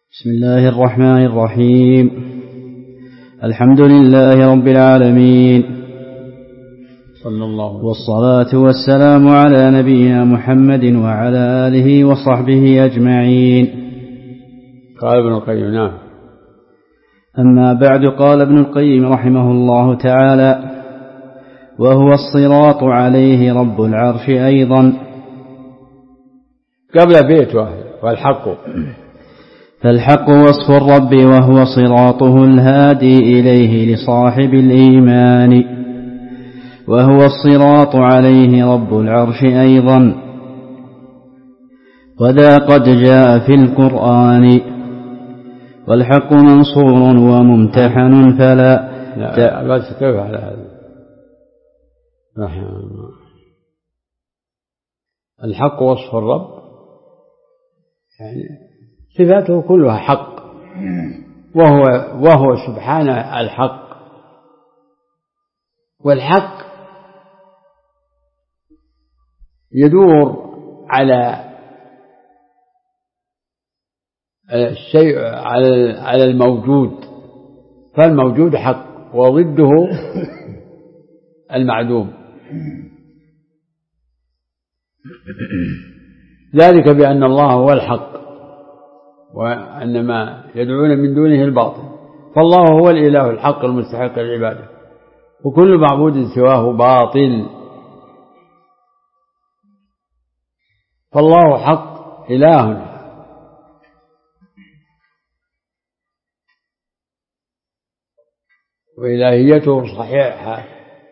بسم الله الرحمن الرحيم. الحمد لله رب العالمين، صلى الله عليه وسلم، والصلاة والسلام على نبينا محمد وعلى آله وصحبه أجمعين. قال ابن القيم: نعم. أما بعد، قال ابن القيم رحمه الله تعالى: وهو الصراط عليه رب العرش أيضا. قبل بيته والحق، فالحق وصف الرب وهو صراطه الهادي إليه لصاحب الإيمان، وهو الصراط عليه رب العرش أيضا، وذا قد جاء في القرآن، والحق منصور وممتحن فلا بس كيف على هذا؟ الحق وصف الرب، يعني صفاته كلها حق، وهو سبحانه الحق. والحق يدور على الشيء، على الموجود، فالموجود حق وضده المعدوم، ذلك بأن الله هو الحق وأن ما يدعون من دونه الباطل، فالله هو الإله الحق المستحق للعبادة، وكل معبود سواه باطل، فالله حق إله. وإلهيته صحيحة،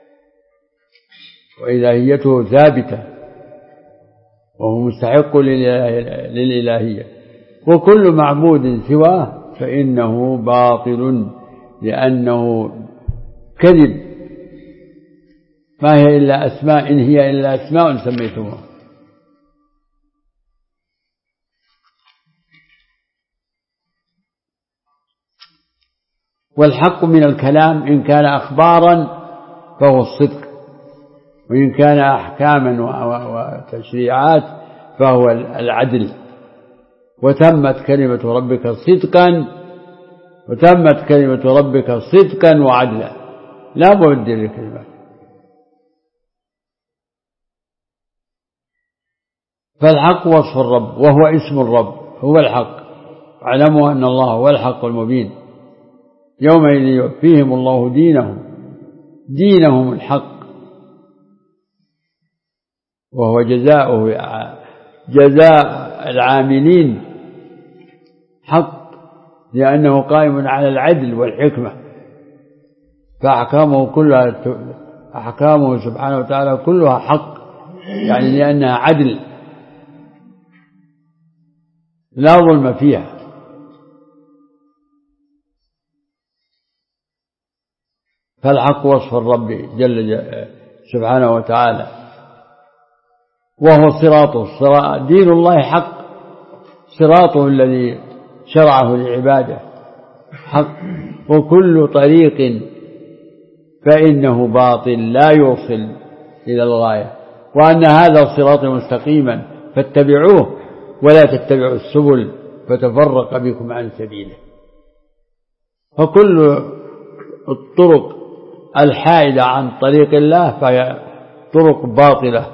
وإلهيته ثابتة، وهو مستحق للإلهية، وكل معبود سواه فإنه باطل، لأنه كذب، ما هي إلا أسماء، إن هي إلا أسماء سميتموها. والحق من الكلام إن كان أخبارا فهو الصدق، وإن كان أحكاما وتشريعات فهو العدل. وتمت كلمة ربك صدقا وعدلا، لا مبدل لكلمات. فالحق وصف الرب وهو اسم الرب، هو الحق. اعلموا أن الله هو الحق المبين، يومئذ يوفيهم الله دينهم الحق، وهو جزاء العاملين حق، لأنه قائم على العدل والحكمة، فأحكامه سبحانه وتعالى كلها حق، يعني لأنها عدل لا ظلم فيها. فالحق وصف الرب جل سبحانه وتعالى، وهو صراطه، دين الله حق، صراطه الذي شرعه لعباده حق، وكل طريق فإنه باطل لا يوصل إلى الغاية، وأن هذا صراط مستقيما فاتبعوه ولا تتبعوا السبل فتفرق بكم عن سبيله. فكل الطرق الحائدة عن طريق الله فهي طرق باطلة،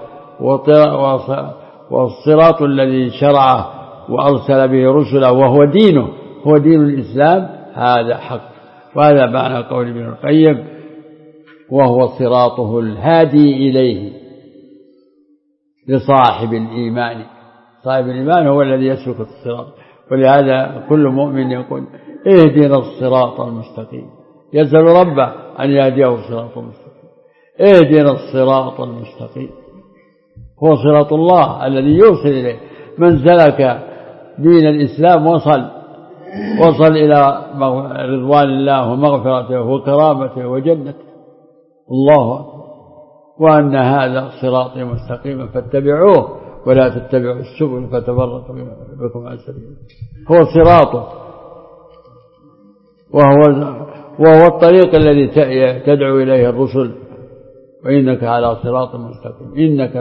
والصراط الذي شرعه وأرسل به رسله وهو دينه، هو دين الإسلام، هذا حق. وهذا معنى قول ابن القيم: وهو صراطه الهادي إليه لصاحب الإيمان. صاحب الإيمان هو الذي يسلك الصراط، ولهذا كل مؤمن يقول: اهدنا الصراط المستقيم، يسأل ربه أن يهديه الصراط المستقيم. اهدنا الصراط المستقيم هو صراط الله الذي يوصل إليه. من سلك دين الإسلام وصل إلى رضوان الله ومغفرته وكرامته وجنته. الله أكبر. وأن هذا صراطي مستقيما فاتبعوه ولا تتبعوا السبل فتفرق بكم عن سبيله. هو صراطه، وهو الطريق الذي تدعو إليه الرسل. وإنك على صراط مستقيم، إنك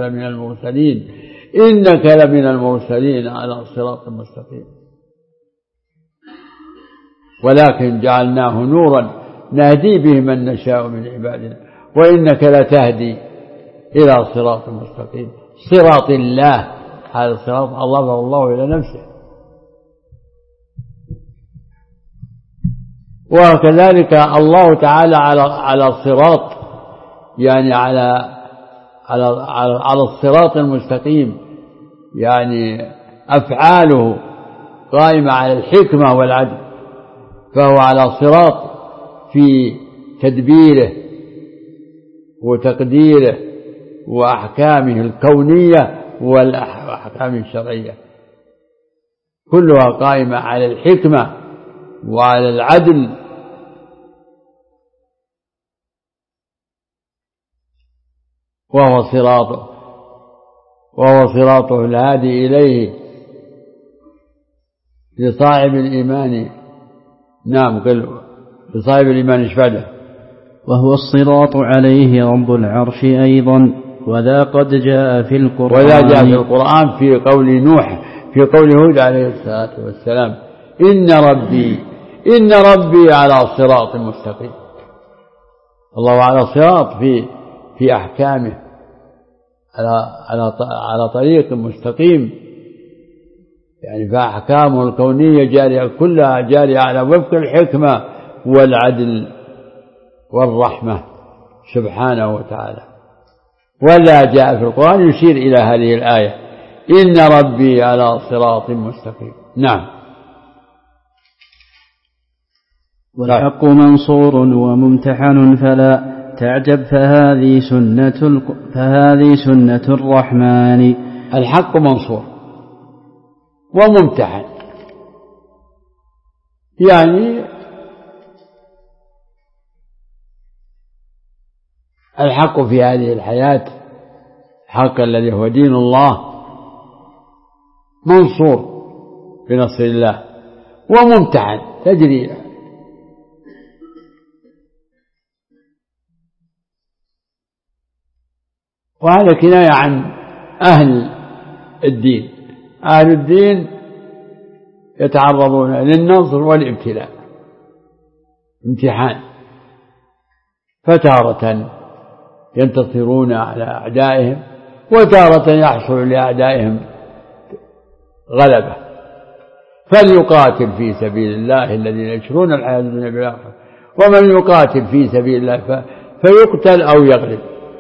لمن المرسلين على صراط مستقيم. ولكن جعلناه نورا نهدي به من نشاء من عبادنا وإنك لتهدي إلى صراط مستقيم صراط الله. هذا الصراط أضافه الله إلى نفسه. وكذلك الله تعالى على الصراط، يعني على الصراط المستقيم، يعني أفعاله قائمة على الحكمة والعدل، فهو على صراط في تدبيره وتقديره وأحكامه الكونية والأحكام الشرعية، كلها قائمة على الحكمة وعلى العدل. وهو صراطه الهادي إليه لصاحب الإيمان. نعم، قل لصاحب الإيمان اشفده. وهو الصراط عليه رب العرش أيضا، وذا قد جاء في القرآن في قول نوح، في قول هود عليه الصلاة والسلام: إن ربي على صراط مستقيم. الله على صراط في أحكامه، على طريق مستقيم، يعني فأحكامه الكونية جارية، كلها جارية على وفق الحكمة والعدل والرحمة سبحانه وتعالى. ولا جاء في القرآن يشير إلى هذه الآية: إن ربي على صراط مستقيم. نعم. والحق منصور وممتحن فلا تعجب، فهذه سنة الرحمن. الحق منصور وممتحن، يعني الحق في هذه الحياة، الحق الذي هو دين الله، منصور بنصر الله، وممتحن تجري. وهذا كناية عن أهل الدين. أهل الدين يتعرضون للنصر والابتلاء، امتحان، فتارة ينتصرون على أعدائهم، وتارة يحصل لأعدائهم غلبة، فليقاتل في سبيل الله الذين يشرون الحياة الدنيا بالآخرة، ومن يقاتل في سبيل الله فيقتل أو يغلب.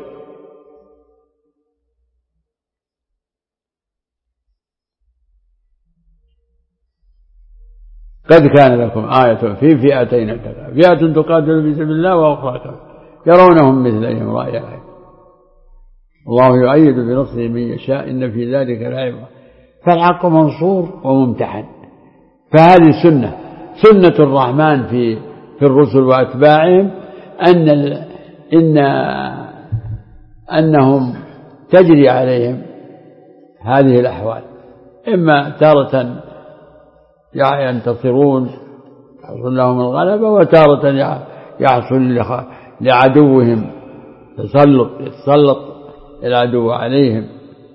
قد كان لكم آية في فئتين التقى، فئة تقاتل في سبيل الله وأخرى كافرة يرونهم مثلهم رأي العين، الله يؤيد بنصره من يشاء، إن في ذلك لعبرة. فالحق منصور وممتحن. فهذه سنة الرحمن في الرسل وأتباعهم، أنهم تجري عليهم هذه الأحوال، إما تارة ينتصرون يحصل لهم الغلبة، وتارة يحصل لعدوهم يتسلط العدو عليهم،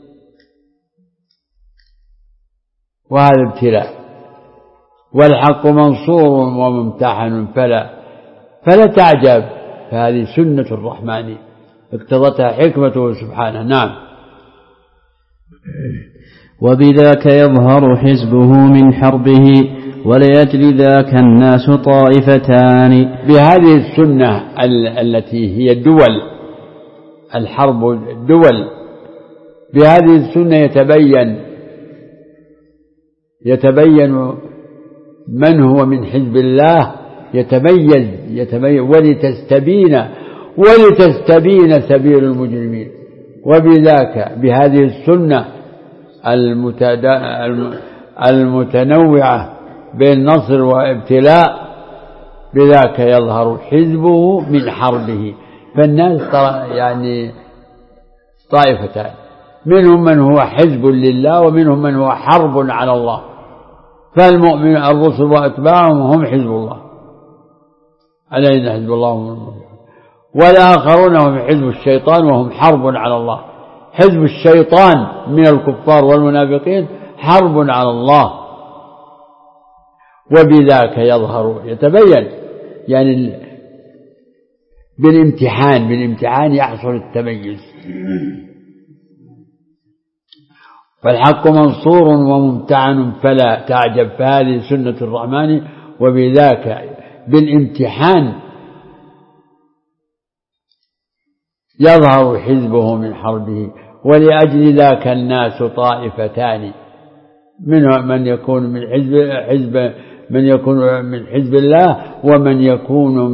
وهذا ابتلاء. والحق منصور وممتحن فلا تعجب، فهذه سنة الرحمن اقتضتها حكمته سبحانه. نعم. وبذاك يظهر حزبه من حربه، وليجل ذاك الناس طائفتان. بهذه السنة التي هي الدول، الحرب الدول، بهذه السنة يتبين من هو من حزب الله، يتميز ولتستبين سبيل المجرمين. وبذاك بهذه السنة المتنوعة بين نصر وابتلاء، بذاك يظهر حزبه من حربه. فالناس يعني طائفتان، منهم من هو حزب لله، ومنهم من هو حرب على الله. فالمؤمن الرسل وأتباعهم هم حزب الله، علينا حزب الله هم المفلحون. والآخرون هم حزب الشيطان وهم حرب على الله. حزب الشيطان من الكفار والمنافقين حرب على الله، وبذاك يظهر يتبين، يعني بالامتحان يحصل التميز. فالحق منصور وممتعن فلا تعجب، فهذه سنة الرحمن. وبذاك بالامتحان يظهر حزبه من حربه، ولأجل ذاك الناس طائفتان، من يكون من حزب الله، ومن يكون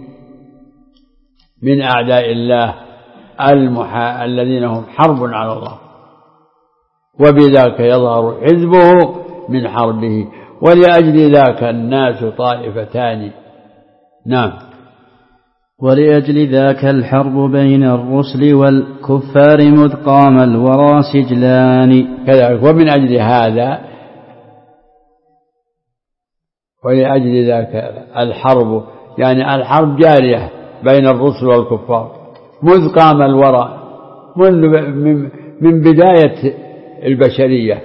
من أعداء الله الذين هم حرب على الله. وبذاك يظهر حزبه من حربه، ولأجل ذاك الناس طائفتان. نعم. ولأجل ذاك الحرب بين الرسل والكفار مذ قام الورى سجلان. كذلك ومن أجل هذا، ولأجل ذاك الحرب، يعني الحرب جارية بين الرسل والكفار مذ قام الورى، من بداية البشرية،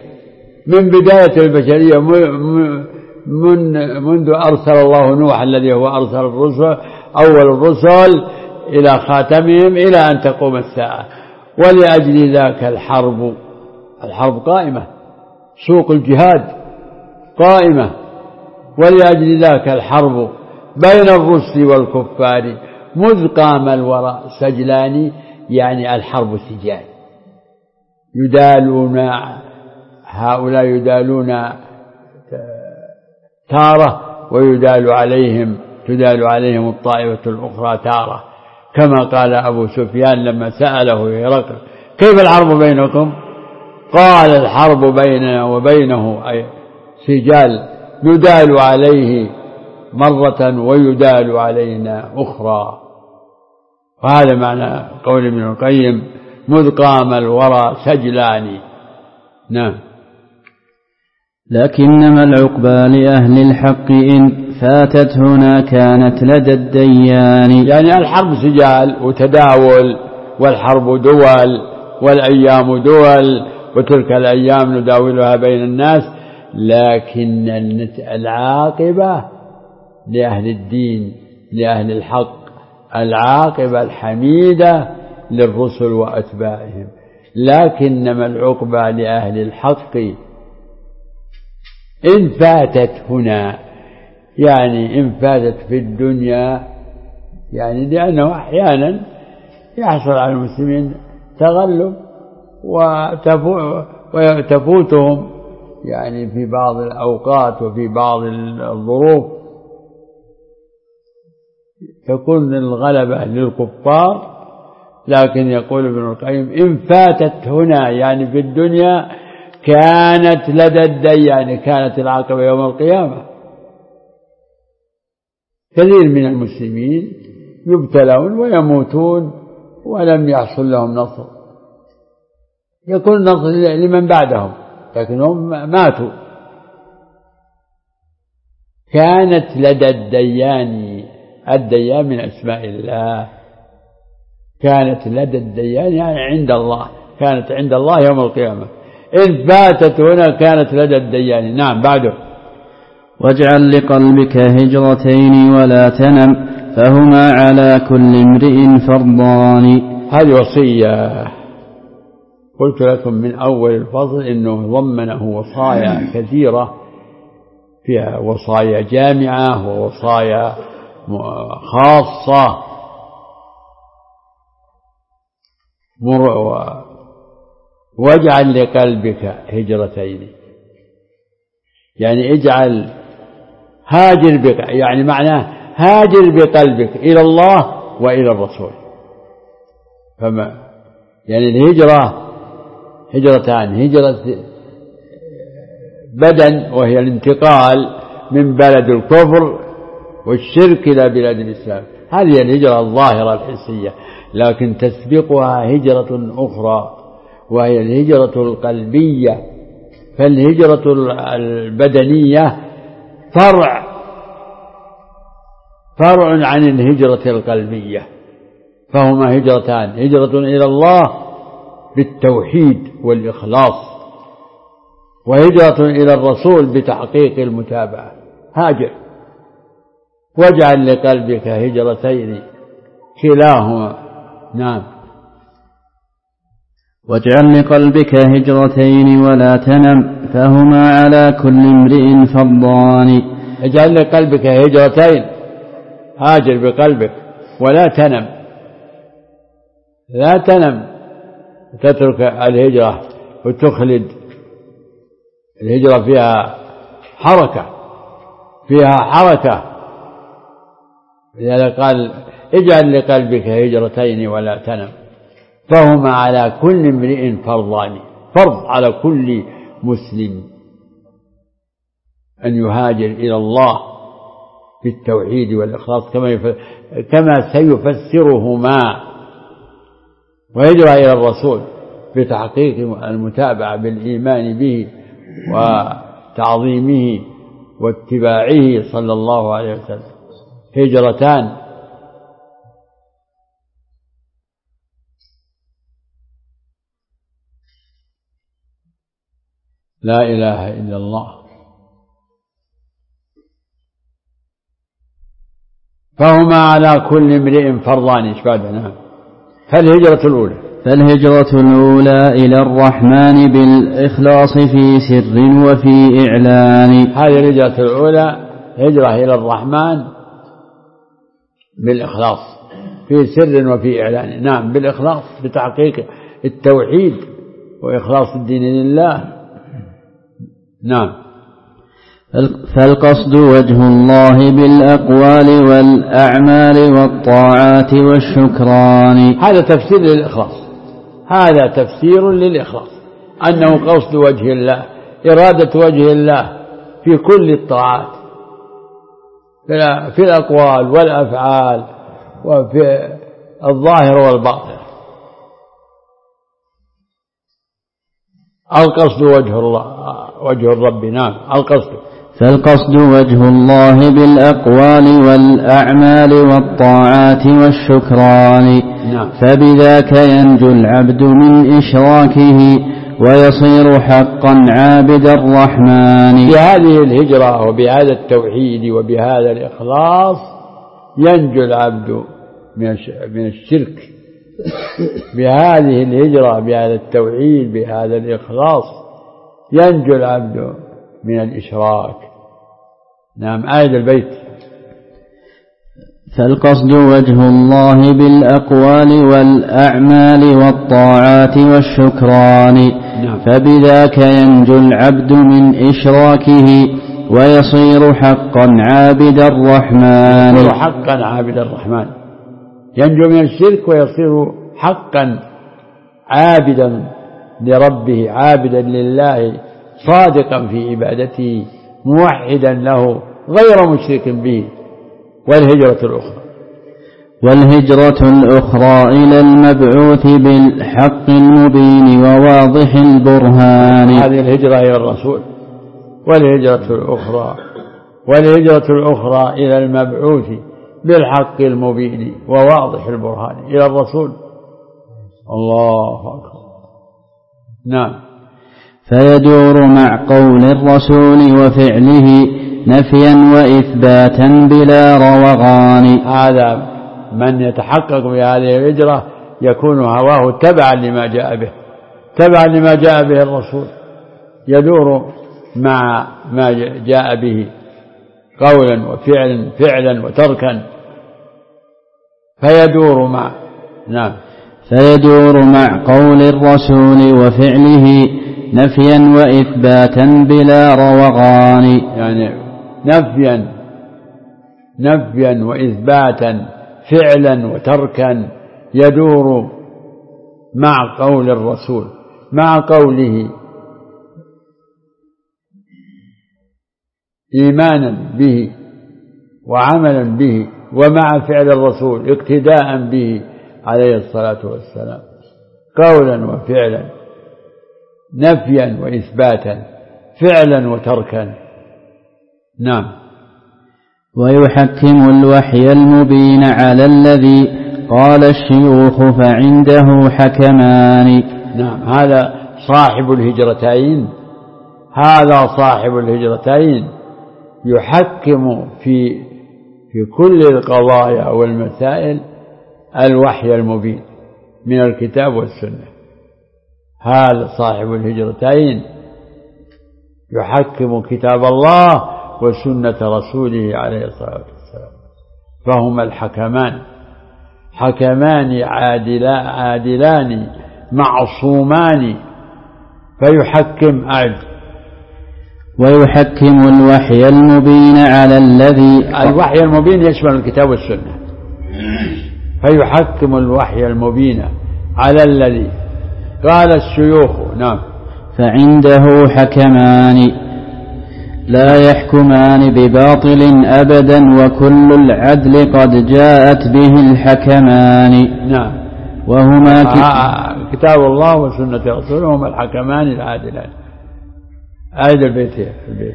منذ أرسل الله نوح الذي هو أرسل الرسل أول الرسل إلى خاتمهم إلى أن تقوم الساعة. ولأجل ذاك الحرب قائمة، سوق الجهاد قائمة. ولأجل ذاك الحرب بين الرسل والكفار مذ قام الورى سجلان، يعني الحرب سجال، هؤلاء يدالون تارة ويدال عليهم الطائفة الأخرى تارة، كما قال أبو سفيان لما سأله هرقل كيف الحرب بينكم؟ قال الحرب بيننا وبينه أي سجال، ندال عليه مرة ويدال علينا أخرى. وهذا معنى قول ابن القيم مذ قام الورى سجلان. نعم. لكنما العقبى لأهل الحق إن فاتت هنا كانت لدى الديان. يعني الحرب سجال وتداول، والحرب دول، والأيام دول، وتلك الأيام نداولها بين الناس، لكن العاقبة لأهل الدين لأهل الحق، العاقبة الحميدة للرسل وأتباعهم. لكنما العقبى لأهل الحق إن فاتت هنا، يعني إن فاتت في الدنيا، يعني لأنه أحيانا يحصل على المسلمين تغلب وتفوتهم يعني في بعض الأوقات وفي بعض الظروف تكون الغلبة للكفار. لكن يقول ابن القيم إن فاتت هنا، يعني في الدنيا، كانت لدى الديان، يعني كانت العاقبة يوم القيامة. كثير من المسلمين يبتلون ويموتون ولم يحصل لهم نصر، يكون نصر لمن بعدهم لكنهم ماتوا. كانت لدى الديان، الديان من أسماء الله، كانت لدى الديان يعني عند الله، كانت عند الله يوم القيامة. إن فاتت هنا كانت لدى الديان. نعم. بعده واجعل لقلبك هجرتين ولا تنم فهما على كل امرئ فرضان. هذه وصية قلت لكم من أول الفصل إنه ضمنه وصايا كثيرة، فيها وصايا جامعة ووصايا خاصة. واجعل لقلبك هجرتين، يعني اجعل هاجر بك، يعني معناه هاجر بقلبك إلى الله وإلى الرسول. فما يعني الهجرة هجرتان، هجرة بدن وهي الانتقال من بلد الكفر والشرك إلى بلاد الإسلام، هذه الهجرة الظاهرة الحسية. لكن تسبقها هجرة أخرى وهي الهجرة القلبية. فالهجرة البدنية فرع عن الهجرة القلبية، فهما هجرتان، هجرة إلى الله بالتوحيد والإخلاص، وهجرة إلى الرسول بتحقيق المتابعة. هاجر. واجعل لقلبك هجرتين كلاهما. نعم. واجعل لقلبك هجرتين ولا تنم فهما على كل امرئ فرضان. اجعل لقلبك هجرتين، هاجر بقلبك ولا تنم، لا تنم تترك الهجرة وتخلد. الهجرة فيها حركة، فيها حركة. لذلك قال اجعل لقلبك هجرتين ولا تنم فهما على كل امرئ فرضان. فرض على كل مسلم أن يهاجر إلى الله بالتوحيد والإخلاص كما سيفسرهما، وهجرة إلى الرسول بتحقيق المتابعة بالإيمان به وتعظيمه واتباعه صلى الله عليه وسلم. هجرتان. لا إله إلا الله. فهما على كل امرئ فرضان. نعم. فالهجرة الأولى إلى الرحمن بالإخلاص في سر وفي إعلان. هذه الهجرة الأولى هجرة إلى الرحمن بالإخلاص في سر وفي إعلان. نعم، بالإخلاص بتحقيق التوحيد وإخلاص الدين لله. نعم. فالقصد وجه الله بالأقوال والأعمال والطاعات والشكران. هذا تفسير للإخلاص، هذا تفسير للإخلاص، أنه قصد وجه الله، إرادة وجه الله في كل الطاعات، في الأقوال والأفعال وفي الظاهر والباطن. القصد وجه الرب. نعم. القصد. فالقصد وجه الله بالأقوال والأعمال والطاعات والشكران. نعم. فبذاك ينجو العبد من إشراكه ويصير حقا عابد الرحمن. بهذه الهجرة وبهذا التوحيد وبهذا الإخلاص ينجو العبد من الشرك. بهذه الهجرة بهذا التوحيد بهذا الإخلاص ينجو العبد من الإشراك. نعم. آية البيت. فالقصد وجه الله بالأقوال والأعمال والطاعات والشكران. نعم. فبذاك ينجو العبد من إشراكه ويصير حقا عابد الرحمن. يصير حقا عابد الرحمن، ينجو من الشرك ويصير حقا عابدا لربه، عابدا لله، صادقا في عبادته، موحدا له غير مشرك به. والهجرة الأخرى إلى المبعوث بالحق المبين وواضح البرهان. هذه الهجرة إلى الرسول. والهجرة الأخرى إلى المبعوث بالحق المبين وواضح البرهان، إلى الرسول. الله أكبر. نعم. فيدور مع قول الرسول وفعله نفيا وإثباتا بلا روغان. هذا من يتحقق بهذه الهجرة يكون هواه تبعا لما جاء به الرسول، يدور مع ما جاء به قولا وفعلا، فعلا وتركا، فيدور مع. نعم. فيدور مع قول الرسول وفعله نفيا وإثباتا بلا روغان. يعني نفيا وإثباتا، فعلا وتركا، يدور مع قول الرسول، مع قوله إيمانا به وعملا به، ومع فعل الرسول اقتداء به عليه الصلاة والسلام، قولا وفعلا، نفيا وإثباتا، فعلا وتركا. نعم. ويحكم الوحي المبين على الذي قال الشيوخ فعنده حكمان. نعم. هذا صاحب الهجرتين يحكم في كل القضايا والمسائل الوحي المبين من الكتاب والسنة. هذا صاحب الهجرتين يحكم كتاب الله وسنة رسوله عليه الصلاة والسلام، فهما الحكمان، حكمان عادلان معصومان، فيحكم ويحكم الوحي المبين على الوحي المبين يشمل الكتاب والسنة، فيحكم الوحي المبين على الذي قال الشيوخ. نعم. فعنده حكمان لا يحكمان بباطل أبدا، وكل العدل قد جاءت به الحكمان. نعم. وهما كتاب الله وسنة رسوله هما الحكمان العادلان. آية البيت.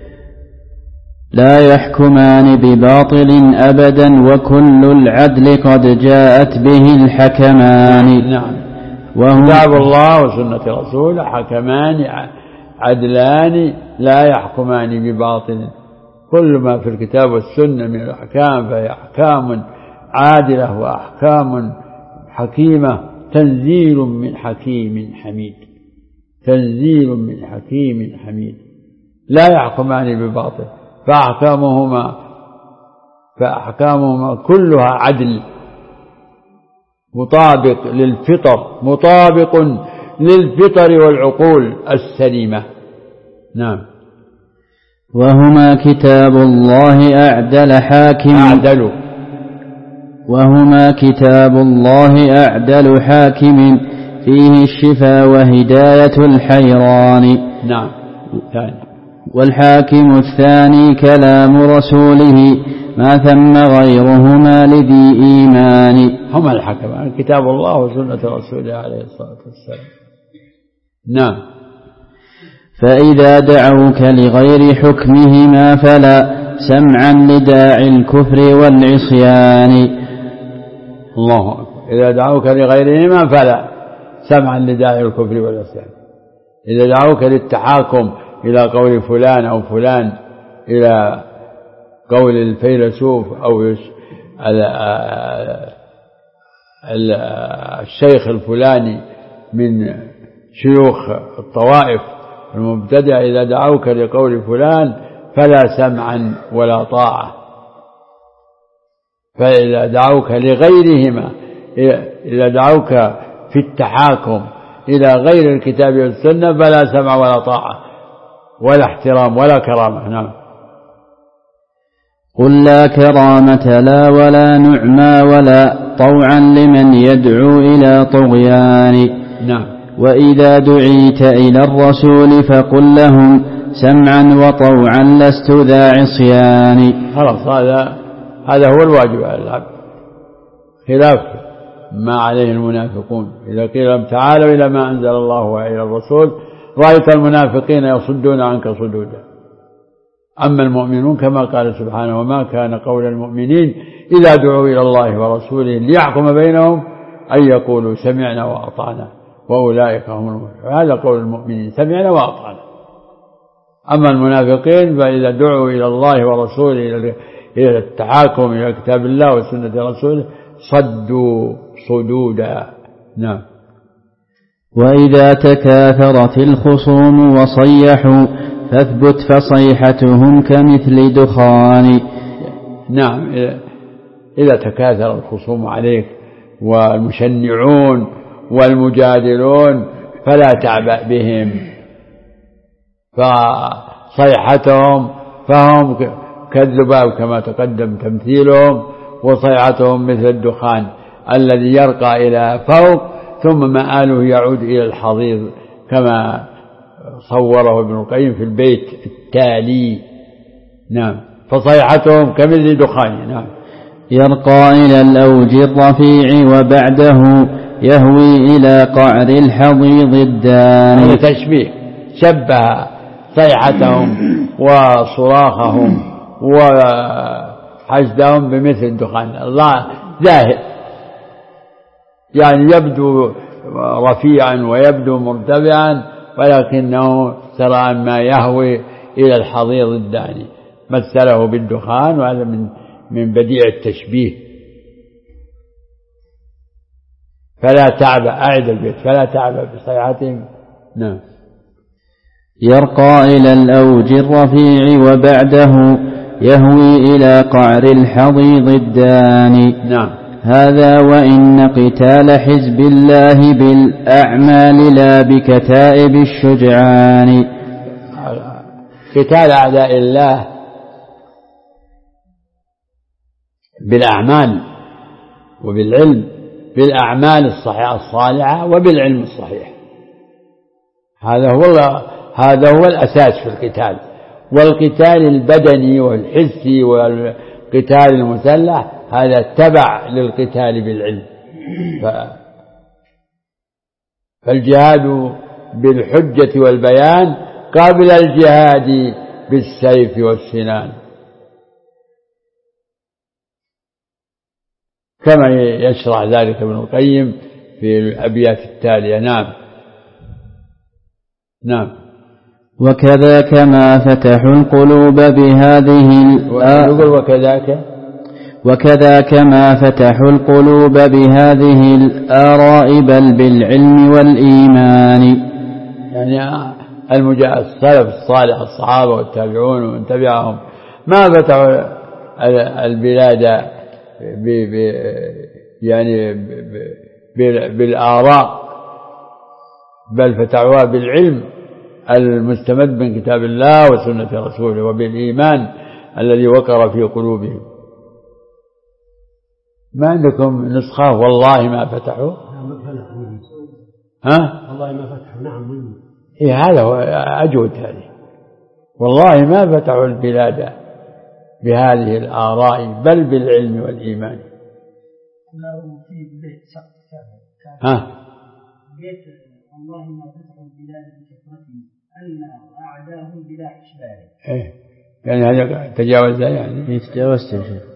لا يحكمان بباطل أبدا، وكل العدل قد جاءت به الحكمان. نعم. كتاب الله وسنة رسوله حكمان عدلان لا يحكمان بباطل. كل ما في الكتاب والسنة من الأحكام فهي أحكام عادلة وأحكام حكيمة، تنزيل من حكيم حميد، تنزيل من حكيم حميد، لا يحكمان بباطل، فأحكامهما كلها عدل، مطابق للفطر والعقول السليمة. نعم. وهما كتاب الله أعدل حاكم فيه الشفاء وهداية الحيران. نعم. والحاكم الثاني كلام رسوله ما ثم غيرهما لذي إيمان. هما الحكمان كتاب الله وسنة رسوله عليه الصلاة والسلام. نعم. فإذا دعوك لغير حكمهما فلا سمعا لداعي الكفر والعصيان. الله أكبر. إذا دعوك لغيرهما فلا سمعا لداعي الكفر والعصيان. إذا دعوك للتحاكم إلى قول فلان أو فلان، إلى قول الفيلسوف أو الشيخ الفلاني من شيوخ الطوائف المبتدعة، إذا دعوك لقول فلان فلا سمعا ولا طاعة. فإذا دعوك لغيرهما، إذا دعوك في التحاكم إلى غير الكتاب والسنة فلا سمع ولا طاعة ولا احترام ولا كرامة. نعم. قل لا كرامة لا ولا نعمى ولا طوعا لمن يدعو إلى طغيان. نعم. وإذا دعيت إلى الرسول فقل لهم سمعا وطوعا لست ذا عصيان. خلاص، هذا هو الواجب على العبد، خلاف ما عليه المنافقون. إذا قيل لهم تعالوا إلى ما أنزل الله وإلى الرسول رأيت المنافقين يصدون عنك صدودا. أما المؤمنون كما قال سبحانه وما كان قول المؤمنين إذا دعوا إلى الله ورسوله ليحكم بينهم أن يقولوا سمعنا وأطعنا وأولئك هم المفلحون. هذا قول المؤمنين، سمعنا وأطعنا. أما المنافقين فإذا دعوا إلى الله ورسوله إلى التحاكم إلى كتاب الله وسنة رسوله صدوا صدودا. نعم. وإذا تكاثرت الخصوم وصيحوا فاثبت فصيحتهم كمثل دخان. نعم. إذا تكاثر الخصوم عليك والمشنعون والمجادلون فلا تعبأ بهم، فصيحتهم فهم كالذباب كما تقدم تمثيلهم، وصيحتهم مثل الدخان الذي يرقى إلى فوق ثم مآله يعود إلى الحضيض كما صوره ابن القيم في البيت التالي. نعم. فصيحتهم كمثل دخان. نعم. يرقى إلى الأوج الرفيع وبعده يهوي إلى قعر الحضيض الداني. هذا تشبيه، شبه صيحتهم وصراخهم وحشدهم بمثل الدخان. الله ذاهب، يعني يبدو رفيعا ويبدو مرتفعا ولكنه سرعان ما يهوي إلى الحضيض الداني. مثله بالدخان، وهذا من بديع التشبيه. فلا تعبأ، أعد البيت، فلا تعبأ بصيحتهم. نعم. يرقى إلى الأوج الرفيع وبعده يهوي إلى قعر الحضيض الداني. نعم. هذا وإن قتال حزب الله بالأعمال لا بكتائب الشجعان. قتال أعداء الله بالأعمال وبالعلم، بالأعمال الصحيحة الصالحة وبالعلم الصحيح، هذا هو الأساس في القتال. والقتال البدني والحسي والقتال المسلح هذا تبع للقتال بالعلم. فالجهاد بالحجة والبيان قابل الجهاد بالسيف والسنان، كما يشرح ذلك ابن القيم في الأبيات التالية. نعم. نعم. وكذاك ما فتحوا القلوب وكذاك ما فتحوا القلوب بهذه الآراء بل بالعلم والإيمان. يعني السلف الصالح الصحابة والتابعون ومن تبعهم ما فتحوا البلاد يعني بالآراء، بل فتحوها بالعلم المستمد من كتاب الله وسنة رسوله وبالإيمان الذي وقر في قلوبهم. ما عندكم نسخة والله ما فتحوا؟ ها؟ والله ما فتحوا. نعم. إيه هذا هو أجود هذه. والله ما فتحوا البلاد بهذه الآراء بل بالعلم والإيمان. ها؟ بيت والله ما فتحوا البلاد بكثرتهم أن أعداهم بلا حسبان. إيه يعني هذا تجاوز يعني. تجاوزت يا شيخ.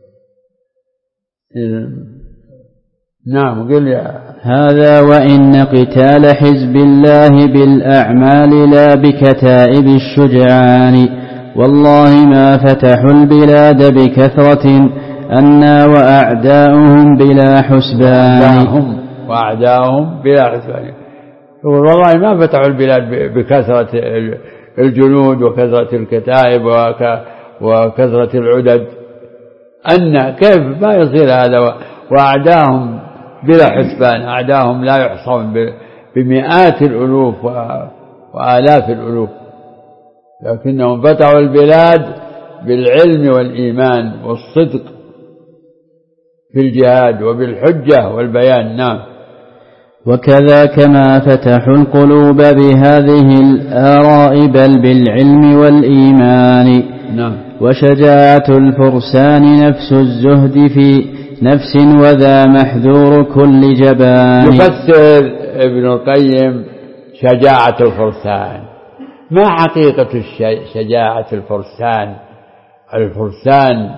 نعم. قل يا. هذا وإن قتال حزب الله بالأعمال لا بكتائب الشجعان. والله ما فتحوا البلاد بكثرة أنا وأعداؤهم بلا حسبان. وأعداؤهم بلا حسبان. والله ما فتحوا البلاد بكثرة الجنود وكثرة الكتائب وكثرة العدد. أن كيف ما يصير هذا؟ وأعداهم بلا حسبان، أعداهم لا يحصون بمئات الألوف وآلاف الألوف، لكنهم فتحوا البلاد بالعلم والإيمان والصدق في الجهاد وبالحجة والبيان. نعم. وكذاك ما فتحوا القلوب بهذه الآراء بل بالعلم والإيمان. نعم. وشجاعة الفرسان نفس الزهد في نفس وذا محذور كل جبان. يفسر ابن القيم شجاعة الفرسان. ما حقيقة شجاعة الفرسان؟ الفرسان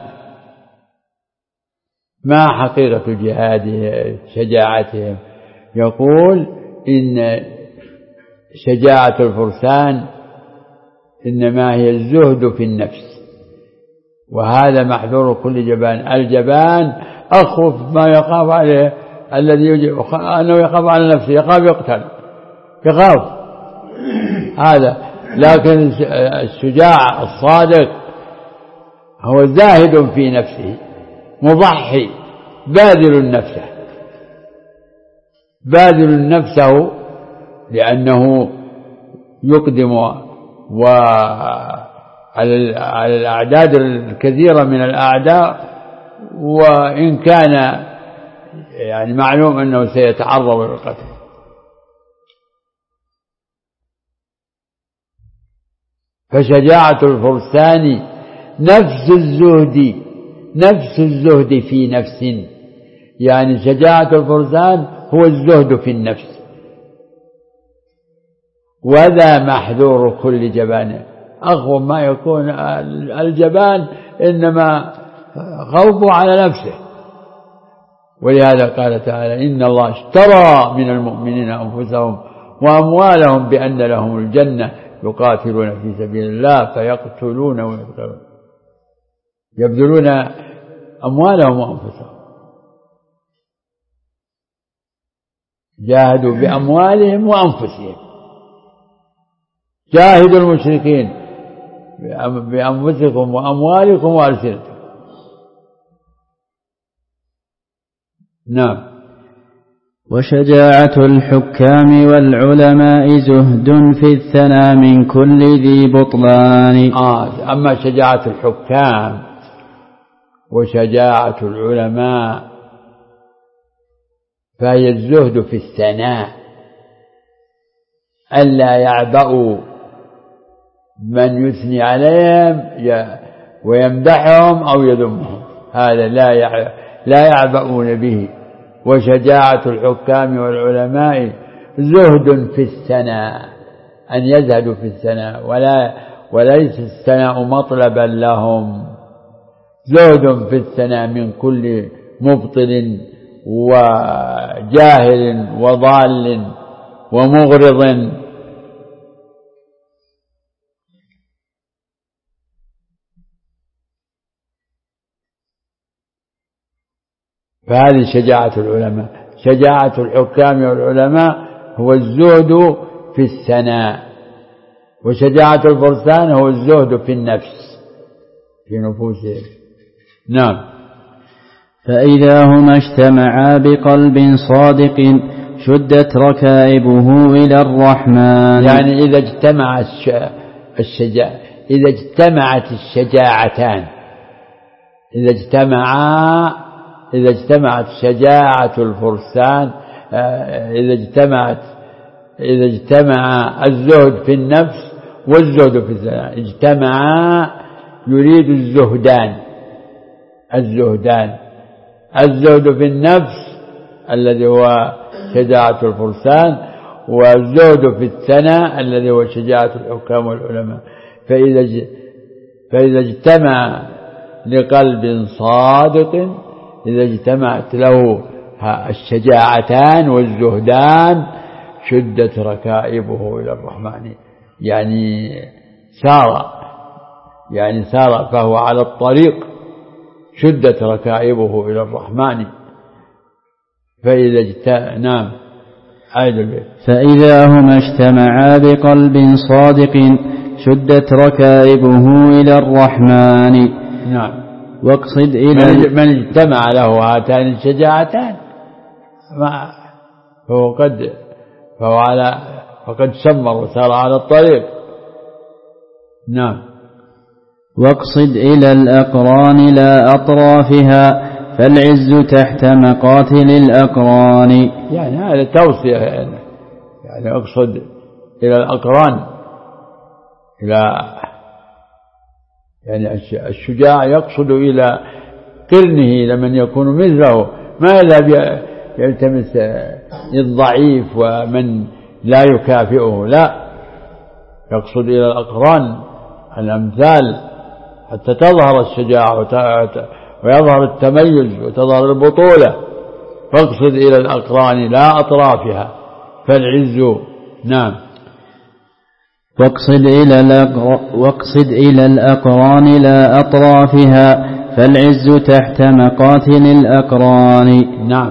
ما حقيقة جهاده شجاعتهم؟ يقول إن شجاعة الفرسان إنما هي الزهد في النفس، وهذا محذور كل جبان. الجبان أخوف ما يخاف عليه، الذي يجب أنه يخاف على نفسه، يخاف يقتل، يخاف هذا. لكن الشجاع الصادق هو زاهد في نفسه، مضحي، باذل نفسه لأنه يقدم على الأعداد الكثيرة من الأعداء، وإن كان يعني معلوم أنه سيتعرض للقتل. فشجاعة الفرسان نفس الزهد في نفس، يعني شجاعة الفرسان هو الزهد في النفس، وذا محذور كل جبان. أخوف ما يكون الجبان إنما خوفه على نفسه. ولهذا قال تعالى: إن الله اشترى من المؤمنين أنفسهم وأموالهم بأن لهم الجنة يقاتلون في سبيل الله فيقتلون ويقتلون. يبذلون أموالهم وأنفسهم، جاهدوا بأموالهم وأنفسهم. جاهدوا المشركين بأنفسكم وأموالكم وألسنتكم. نعم. وشجاعة الحكام والعلماء زهد في الثنى من كل ذي بطلان. أما شجاعة الحكام وشجاعة العلماء فهي الزهد في الثناء، ألا يعبأوا من يثني عليهم ويمدحهم أو يذمهم، هذا لا يعبؤون به. وشجاعة الحكام والعلماء زهد في الثناء، أن يزهدوا في الثناء وليس الثناء مطلبا لهم. زهد في الثناء من كل مبطل وجاهل وضال ومغرض. فهذه شجاعة العلماء. شجاعة الحكام والعلماء هو الزهد في الثناء، وشجاعة الفرسان هو الزهد في النفس، في نفوسهم. نعم. فإذا هما اجتمعا بقلب صادق شدت ركائبه إلى الرحمن. يعني إذا اجتمعت الشجاعتان، إذا اجتمعت شجاعة الفرسان، إذا اجتمع الزهد في النفس والزهد في الثناء، اجتمعا يريد الزهدان. الزهد في النفس الذي هو شجاعة الفرسان، والزهد في الثناء الذي هو شجاعة الحكام والعلماء. فإذا اجتمع لقلب صادق، إذا اجتمعت له الشجاعتان والزهدان شدت ركائبه إلى الرحمن، يعني سار فهو على الطريق، شدت ركائبه إلى الرحمن. نعم. فإذا هما اجتمعا بقلب صادق شدت ركائبه إلى الرحمن. نعم. واقصد إلى من اجتمع له هاتان الشجاعتان فقد سمر وسار على الطريق. نعم. واقصد إلى الأقران لا أطرافها فالعز تحت مقاتل الأقران. يعني هذا توصية، يعني أقصد إلى الأقران، يعني الشجاع يقصد إلى قرنه لمن يكون مثله، ما يذهب يلتمس الضعيف ومن لا يكافئه، لا، يقصد إلى الأقران الأمثال حتى تظهر الشجاعة ويظهر التميز وتظهر البطولة. فاقصد إلى الأقران لا أطرافها فالعز. نعم. واقصد إلى الأقران لا أطرافها فالعز تحت مقاتل الأقران. نعم.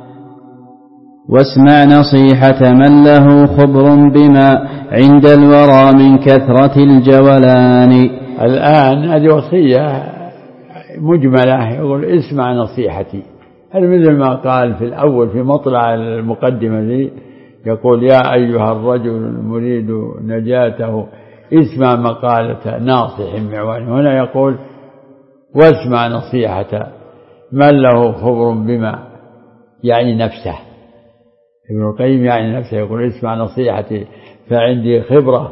واسمع نصيحة من له خبر بما عند الورى من كثرة الجولان. الآن هذه وصية مجملة، يقول اسمع نصيحتي. هذا مثل ما قال في الأول في مطلع المقدمة دي، يقول يا أيها الرجل المريد نجاته اسمع مقالة ناصح معوان. هنا يقول واسمع نصيحة من له خبر بما، يعني نفسه. ابن القيم يعني نفسه، يقول اسمع نصيحتي فعندي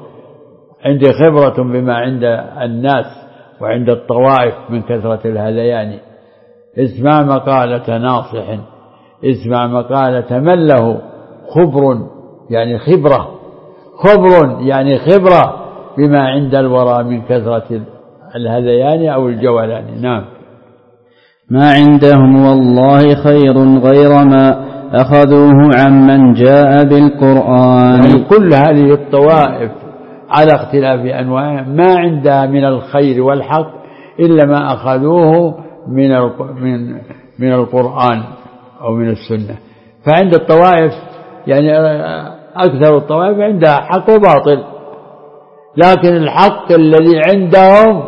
خبرة بما عند الناس وعند الطوائف من كثرة الهذيان. اسمع مقالة ناصح، اسمع مقالة من له خبر يعني خبرة بما عند الورى من كثرة الهذيان أو الجولان. نعم. ما عندهم والله خير غير ما أخذوه عمن جاء بالقرآن. يعني كل هذه الطوائف على اختلاف أنواعها ما عندها من الخير والحق إلا ما أخذوه من القرآن أو من السنة. فعند الطوائف يعني أكثر الطوائف عندها حق وباطل، لكن الحق الذي عندهم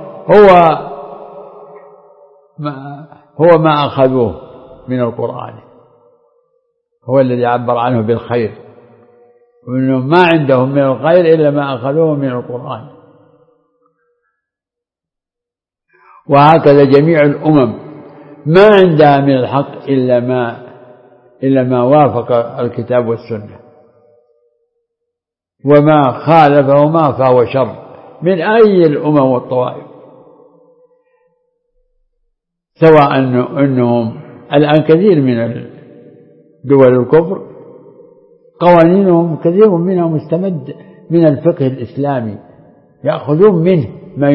هو ما أخذوه من القرآن، هو الذي عبر عنه بالخير، وإنهم ما عندهم من الخير إلا ما أخذوه من القرآن. وهكذا جميع الأمم ما عندها من الحق إلا ما وافق الكتاب والسنة، وما خالفهما فهو شر من أي الأمم والطوائف، سواء أنهم الآن كثير من دول الكفر قوانينهم كثير منها مستمد من الفقه الإسلامي، يأخذون منه ما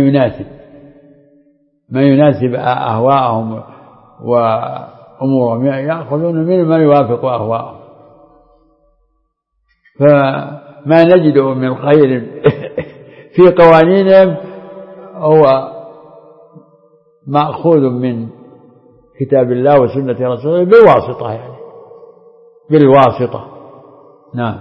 يناسب أهواءهم وأمورهم، يأخذون منه ما يوافق أهواءهم. فما نجده من خير في قوانينهم هو مأخوذ من كتاب الله وسنة رسوله بالواسطة، يعني بالواسطة. نعم.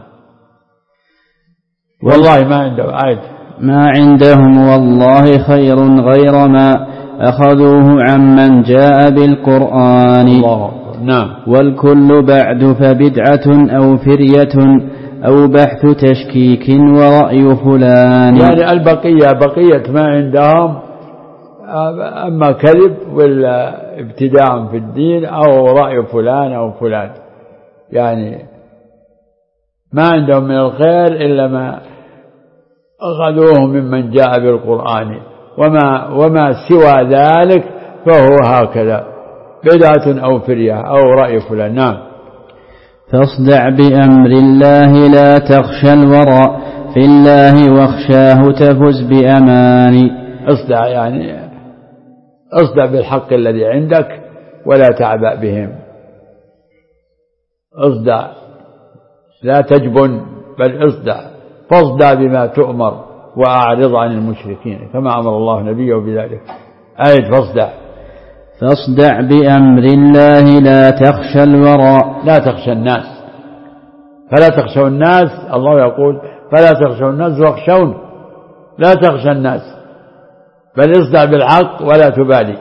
والله ما عنده عاد ما عندهم والله خير غير ما أخذوه عمن جاء بالقرآن. الله. نعم. والكل بعد فبدعة أو فرية أو بحث تشكيك ورأي فلان. يعني بقية ما عندهم أما كذب ولا ابتداع في الدين أو رأي فلان أو فلان، يعني ما عندهم من الخير إلا ما أخذوه ممن جاء بالقرآن، وما سوى ذلك فهو هكذا بدعة أو فرية أو رأي فلان. نعم. فاصدع بأمر الله لا تخشى الورى في الله واخشاه تفز بأمان. اصدع يعني اصدع بالحق الذي عندك ولا تعبأ بهم، اصدع لا تجبن بل اصدع، فاصدع بما تؤمر وأعرض عن المشركين كما أمر الله نبيه بذلك. آية فاصدع بأمر الله لا تخشى الورى، لا تخشى الناس، فلا تخشوا الناس. الله يقول فلا تخشوا الناس واخشون، لا تخشى الناس بل اصدع بالحق ولا تبالي.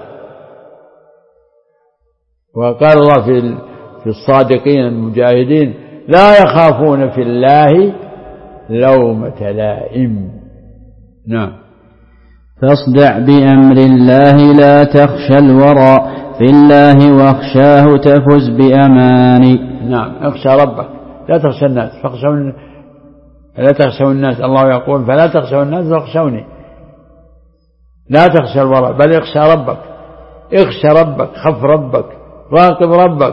وقال الله في الصادقين المجاهدين لا يخافون في الله لومة لائم. نعم. فاصدع بأمر الله لا تخشى الورى في الله واخشاه تفز بأمان. نعم. اخشى ربك لا تخشى الناس، لا تخشوا الناس. الله يقول فلا تخشوا الناس واخشوني، لا تخشى الورى بل اخشى ربك، اخشى ربك، خف ربك، راقب ربك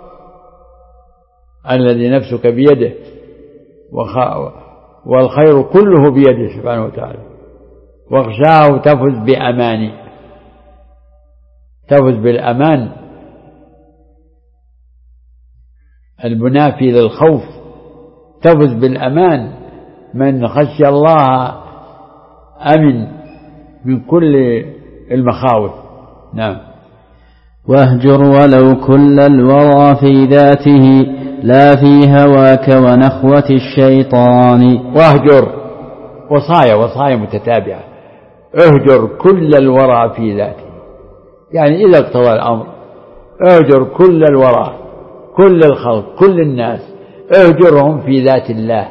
الذي نفسك بيده والخير كله بيده سبحانه وتعالى، واخشاه تفز بأماني، تفز بالأمان المنافي للخوف، تفز بالأمان. من خشي الله أمن من كل المخاوف. نعم. واهجر ولو كل الورى في ذاته لا في هواك ونخوة الشيطان. واهجر وصايا متتابعة، اهجر كل الورى في ذاته، يعني إذا اقتضى الأمر اهجر كل الورى، كل الخلق، كل الناس، اهجرهم في ذات الله،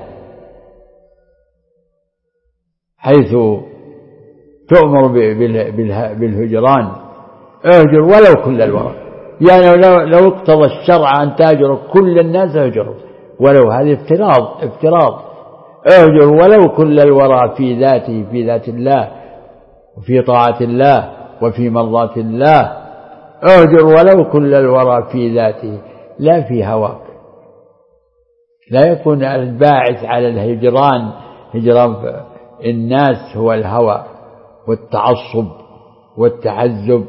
حيث تؤمر بالهجران اهجر ولو كل الورى. يعني لو اقتضى الشرع أن تهجر كل الناس اهجروا، ولو هذا افتراض. اهجر ولو كل الورى في ذاته، في ذات الله وفي طاعة الله وفي مرضاة الله. اهجر ولو كل الورى في ذاته لا في هواك. لا يكون الباعث على الهجران هجران الناس هو الهوى والتعصب والتعذب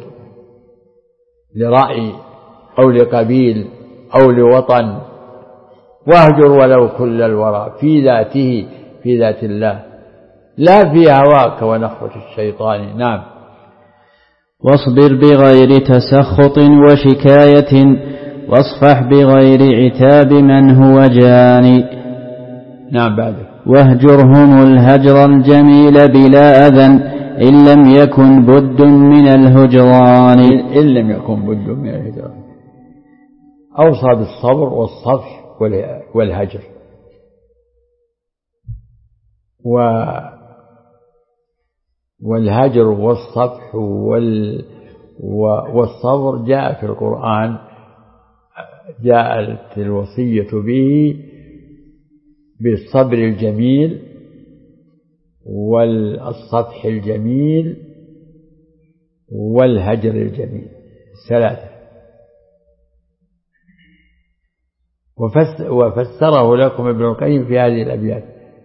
لرأي أو لقبيل أو لوطن. واهجر ولو كل الورى في ذاته، في ذات الله لا في هواك ونخوة الشيطان. نعم. واصبر بغير تسخط وشكاية واصفح بغير عتاب من هو جاني. نعم بعده. واهجرهم الهجر الجميل بلا أذى إن لم يكن بد من الهجران. إن لم يكن بد من الهجران. أوصى بالصبر والصفح والهجر. والهجر والصفح والصبر جاء في القرآن، جاءت الوصية به بالصبر الجميل والصفح الجميل والهجر الجميل، ثلاثة. وفسره لكم ابن القيم في هذه الأبيات.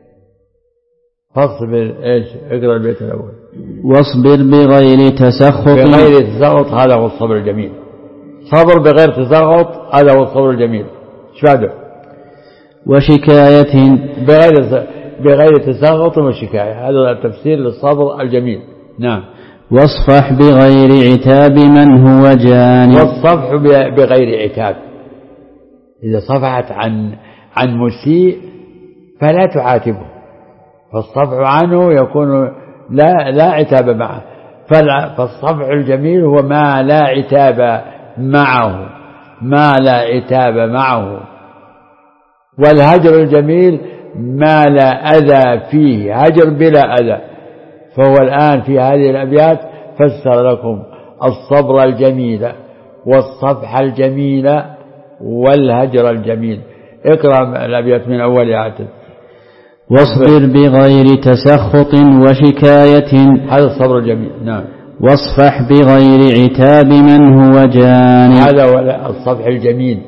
فاصبر ايش؟ اقرأ البيت الأول. واصبر بغير تسخط. بغير تسخط، هذا هو الصبر الجميل. صبر بغير تسخط، هذا هو الصبر الجميل. ايش بعده؟ وشكاية. بغير تسخط وشكاية، هذا التفسير للصبر الجميل. نعم. واصفح بغير عتاب من هو جاني. والصفح بغير عتاب، إذا صفحت عن مسيء فلا تعاتبه، فالصفح عنه يكون لا عتاب معه. فالصفح الجميل هو ما لا عتاب معه، ما لا عتاب معه. والهجر الجميل ما لا أذى فيه، هجر بلا أذى. فهو الآن في هذه الأبيات فسر لكم الصبر الجميل والصفح الجميل والهجر الجميل. اقرأ الأبيات من أول عتب. واصبر بغير تسخط وشكاية، هذا الصبر الجميل. نعم. واصفح بغير عتاب من هو جاني، هذا هو الصفح الجميل.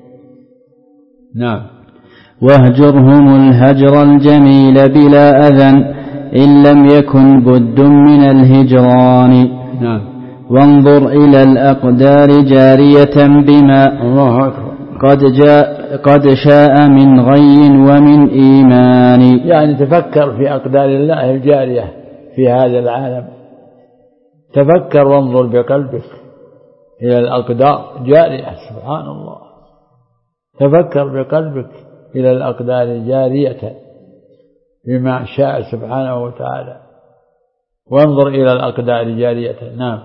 نعم. واهجرهم الهجر الجميل بلا أذى إن لم يكن بد من الهجران. نعم. وانظر إلى الأقدار جارية بما الله أكبر قد شاء من غي ومن إيمان. يعني تفكر في أقدار الله الجارية في هذا العالم، تفكر وانظر بقلبك إلى الأقدار جارية. سبحان الله. تفكر بقلبك إلى الأقدار جارية بما شاء سبحانه وتعالى. وانظر إلى الأقدار جارية. نعم.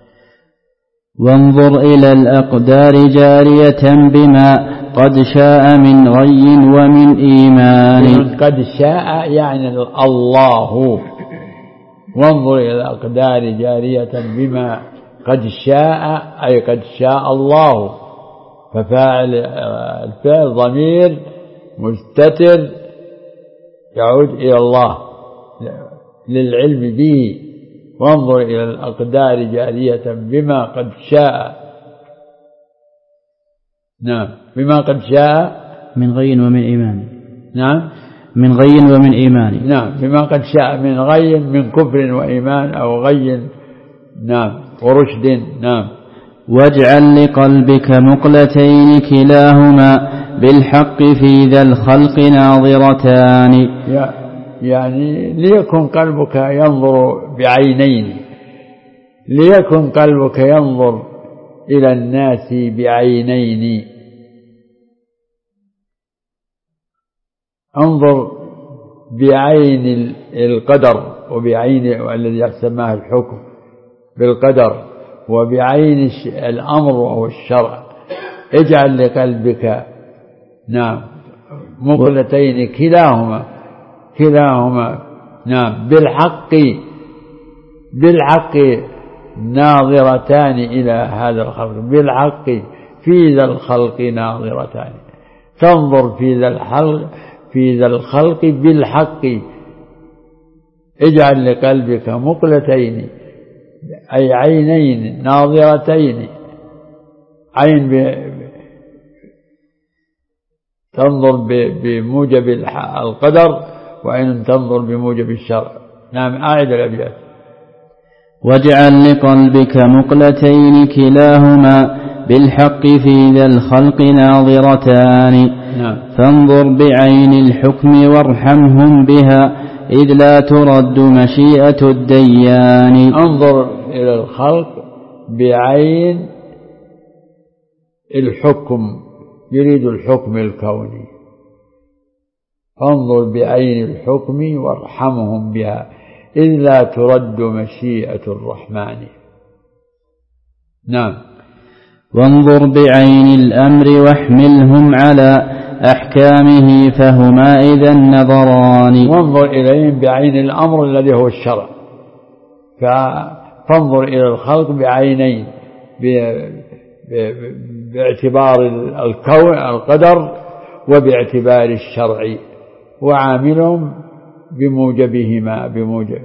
وانظر إلى الأقدار جارية بما قد شاء من غي ومن إيمان. قد شاء يعني الله. وانظر إلى الأقدار جارية بما قد شاء، أي قد شاء الله. ففاعل الفعل ضمير مستتر يعود إلى الله للعلم به. وانظر إلى الأقدار جارية بما قد شاء. نعم. بما قد شاء من غي ومن إيمان. نعم. من غي ومن إيمان. نعم. بما قد شاء من غي، من كفر وإيمان، أو غي. نعم. ورشد. نعم. واجعل لقلبك مقلتين كلاهما بالحق في ذا الخلق ناظرتان. يعني ليكن قلبك ينظر بعينين، ليكن قلبك ينظر إلى الناس بعينين. انظر بعين القدر، وبعين الذي يسماه الحكم بالقدر، وبعين الأمر وهو الشرع. اجعل لقلبك نعم مقلتين كلاهما نعم بالحق ناظرتان إلى هذا الخلق. بالحق في ذا الخلق ناظرتان. تنظر في ذا الخلق بالحق. اجعل لقلبك مقلتين أي عينين ناظرتين. عين تنظر بموجب القدر، وعين تنظر بموجب الشرع. نعم. أعد الأبيات. واجعل لقلبك مقلتين كلاهما بالحق في ذا الخلق ناظرتان. نعم. فانظر بعين الحكم وارحمهم بها إذ لا ترد مشيئة الديان. انظر إلى الخلق بعين الحكم، يريد الحكم الكوني. فانظر بعين الحكم وارحمهم بها إذ لا ترد مشيئة الرحمن. نعم. وانظر بعين الأمر واحملهم على أحكامه فهما إذا النظران. وانظر إليهم بعين الأمر الذي هو الشرع، فانظر إلى الخلق بعينين، باعتبار الكون القدر وباعتبار الشرع، وعاملهم بموجبهما بموجب.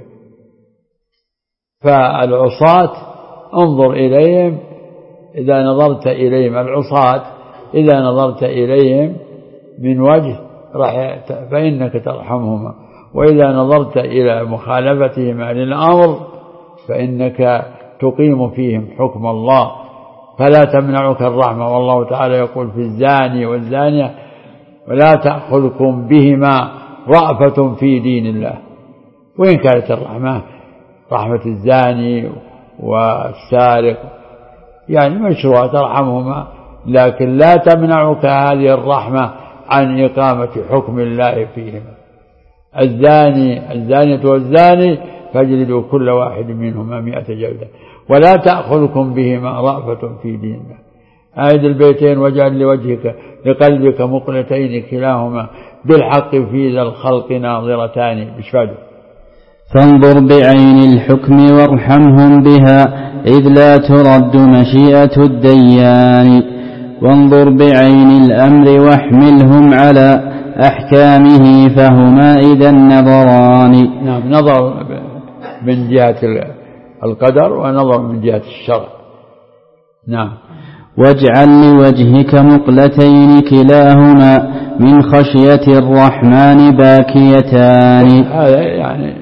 فالعصاة انظر إليهم إذا نظرت إليهم، العصاة إذا نظرت إليهم من وجه فإنك ترحمهما، وإذا نظرت إلى مخالفتهما للأمر فإنك تقيم فيهم حكم الله، فلا تمنعك الرحمة. والله تعالى يقول في الزاني والزانية ولا تأخذكم بهما رأفة في دين الله. وإن كانت الرحمة رحمة الزاني والسارق يعني مشروع ترحمهما، لكن لا تمنعك هذه الرحمة عن إقامة حكم الله فيهما. الزانية والزاني فاجلدوا كل واحد منهما 100 جلدة ولا تأخذكم بهما رأفة في دين الله. أعد البيتين واجعل لوجهك لقلبك مقلتين كلاهما بالحق في ذا الخلق ناظرتان. بشفاده. فانظر بعين الحكم وارحمهم بها إذ لا ترد مشيئة الديان. وانظر بعين الأمر واحملهم على أحكامه فهما إذا النظران. نعم، نظر من جهة القدر ونظر من جهة الشرع. نعم. واجعل لوجهك مقلتين كلاهما من خشية الرحمن باكيتان. هذا يعني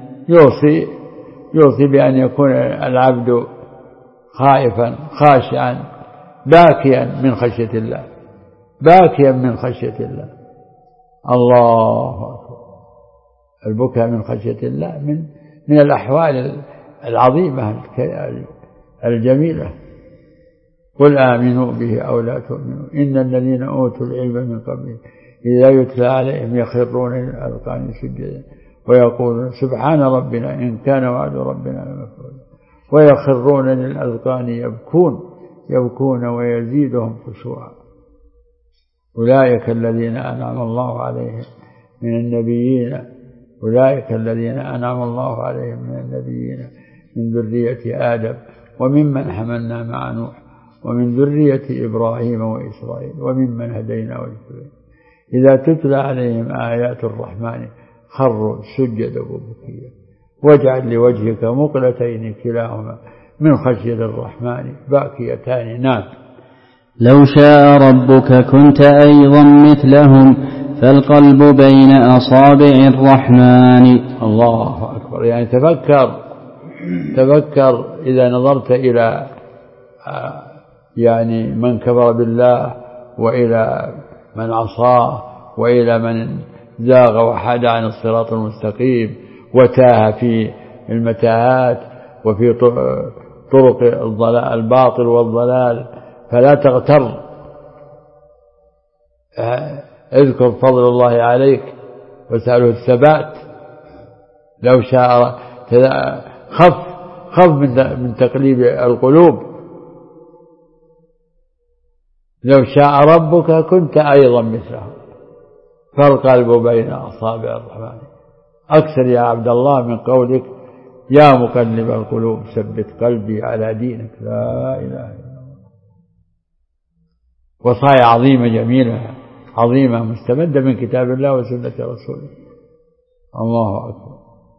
يوصي بأن يكون العبد خائفا خاشعا باكيا من خشية الله، باكيا من خشية الله. الله أكبر. البكاء من خشية الله من الأحوال العظيمة الجميلة. قل آمنوا به أو لا تؤمنوا إن الذين أوتوا العلم من قبله إذا يتلى عليهم يخرون للأذقان سجدا ويقولون سبحان ربنا إن كان وعد ربنا لمفعولا ويخرون للأذقان يبكون ويزيدهم خشوعا. أولئك الذين أنعم الله عليهم من النبيين من ذرية آدم وممن حملنا مع نوح ومن ذرية إبراهيم وإسرائيل وممن هدينا واجتبينا إذا تتلى عليهم آيات الرحمن خروا سجدا وبكيا. واجعل لوجهك مقلتين كلاهما من خشية الرحمن باكيتان. نعم. لو شاء ربك كنت أيضا مثلهم فالقلب بين أصابع الرحمن. الله أكبر. يعني تفكر إذا نظرت إلى يعني من كفر بالله وإلى من عصاه وإلى من زاغ وحاد عن الصراط المستقيم وتاه في المتاهات وفي طرق الباطل والضلال، فلا تغتر. اذكر فضل الله عليك واسأله الثبات. لو شاء خف من تقليب القلوب. لو شاء ربك كنت أيضا مثله فالقلب بين أصابع الرحمن. أكثر يا عبد الله من قولك يا مقلب القلوب ثبت قلبي على دينك. لا إله إلا الله. وصايا عظيمة جميلة عظيمة مستمدة من كتاب الله وسنة رسوله. الله أكبر.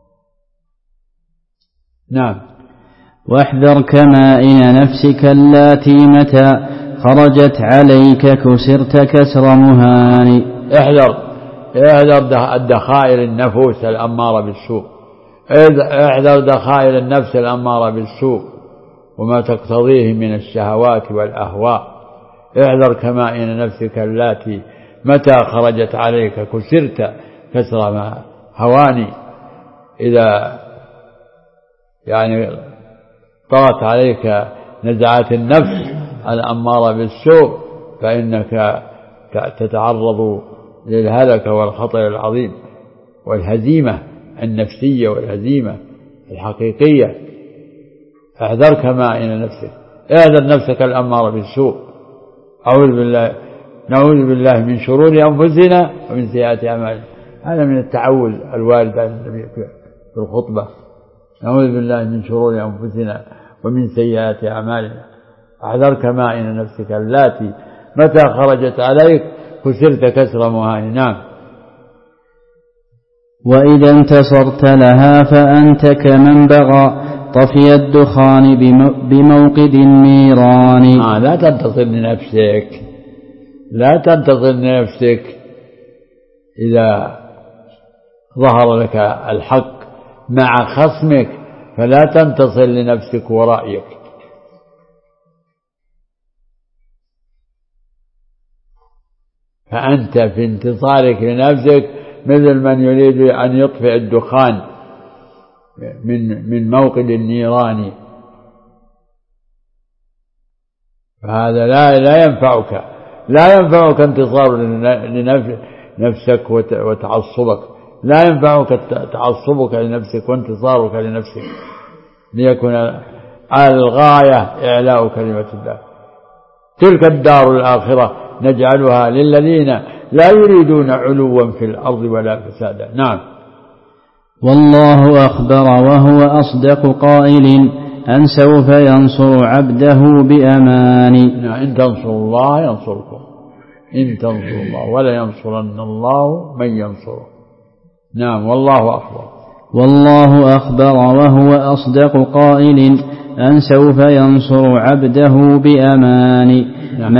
نعم. واحذر كمائن نفسك اللاتي متى خرجت عليك كسرت كسر مهان. احذر الدخائل النفوس الأمارة بالسوء. احذر دخائل النفس الأمارة بالسوء وما تقتضيه من الشهوات والأهواء. احذر كمائن نفسك اللاتي متى خرجت عليك كسرت كسر هواني. إذا يعني طغت عليك نزعات النفس الأمارة بالسوء فإنك تتعرض للهلكة والخطر العظيم والهزيمة النفسية والهزيمة الحقيقية. احذر كمائن نفسك، احذر نفسك الأمارة بالسوء. نعوذ بالله من شرور أنفسنا ومن سيئات أعمالنا. هذا من التعوذ الوارد عن النبي في الخطبة. نعوذ بالله من شرور أنفسنا ومن سيئات أعمالنا. احذر كمائن نفسك اللاتي متى خرجت عليك كسرت كسر مهان. نعم. وإذا انتصرت لها فأنت كمن بغى طفي الدخان بموقد النيران. لا تنتصر لنفسك، لا تنتصر لنفسك. إذا ظهر لك الحق مع خصمك فلا تنتصر لنفسك ورأيك. فأنت في انتصارك لنفسك مثل من يريد أن يطفئ الدخان من موقد النيران. فهذا لا ينفعك انتصار لنفسك وتعصبك. لا ينفعك تعصبك لنفسك وانتصارك لنفسك، ليكون على الغاية إعلاء كلمة الله. تلك الدار الآخرة نجعلها للذين لا يريدون علوا في الأرض ولا فسادا. نعم. والله أخبر وهو أصدق قائل أن سوف ينصر عبده بأمان. إن تنصروا الله ينصركم، إن تنصروا الله ولا ينصرن الله من ينصره. نعم. والله أخبر. والله أخبر وهو أصدق قائل أن سوف ينصر عبده بأمان. نعم.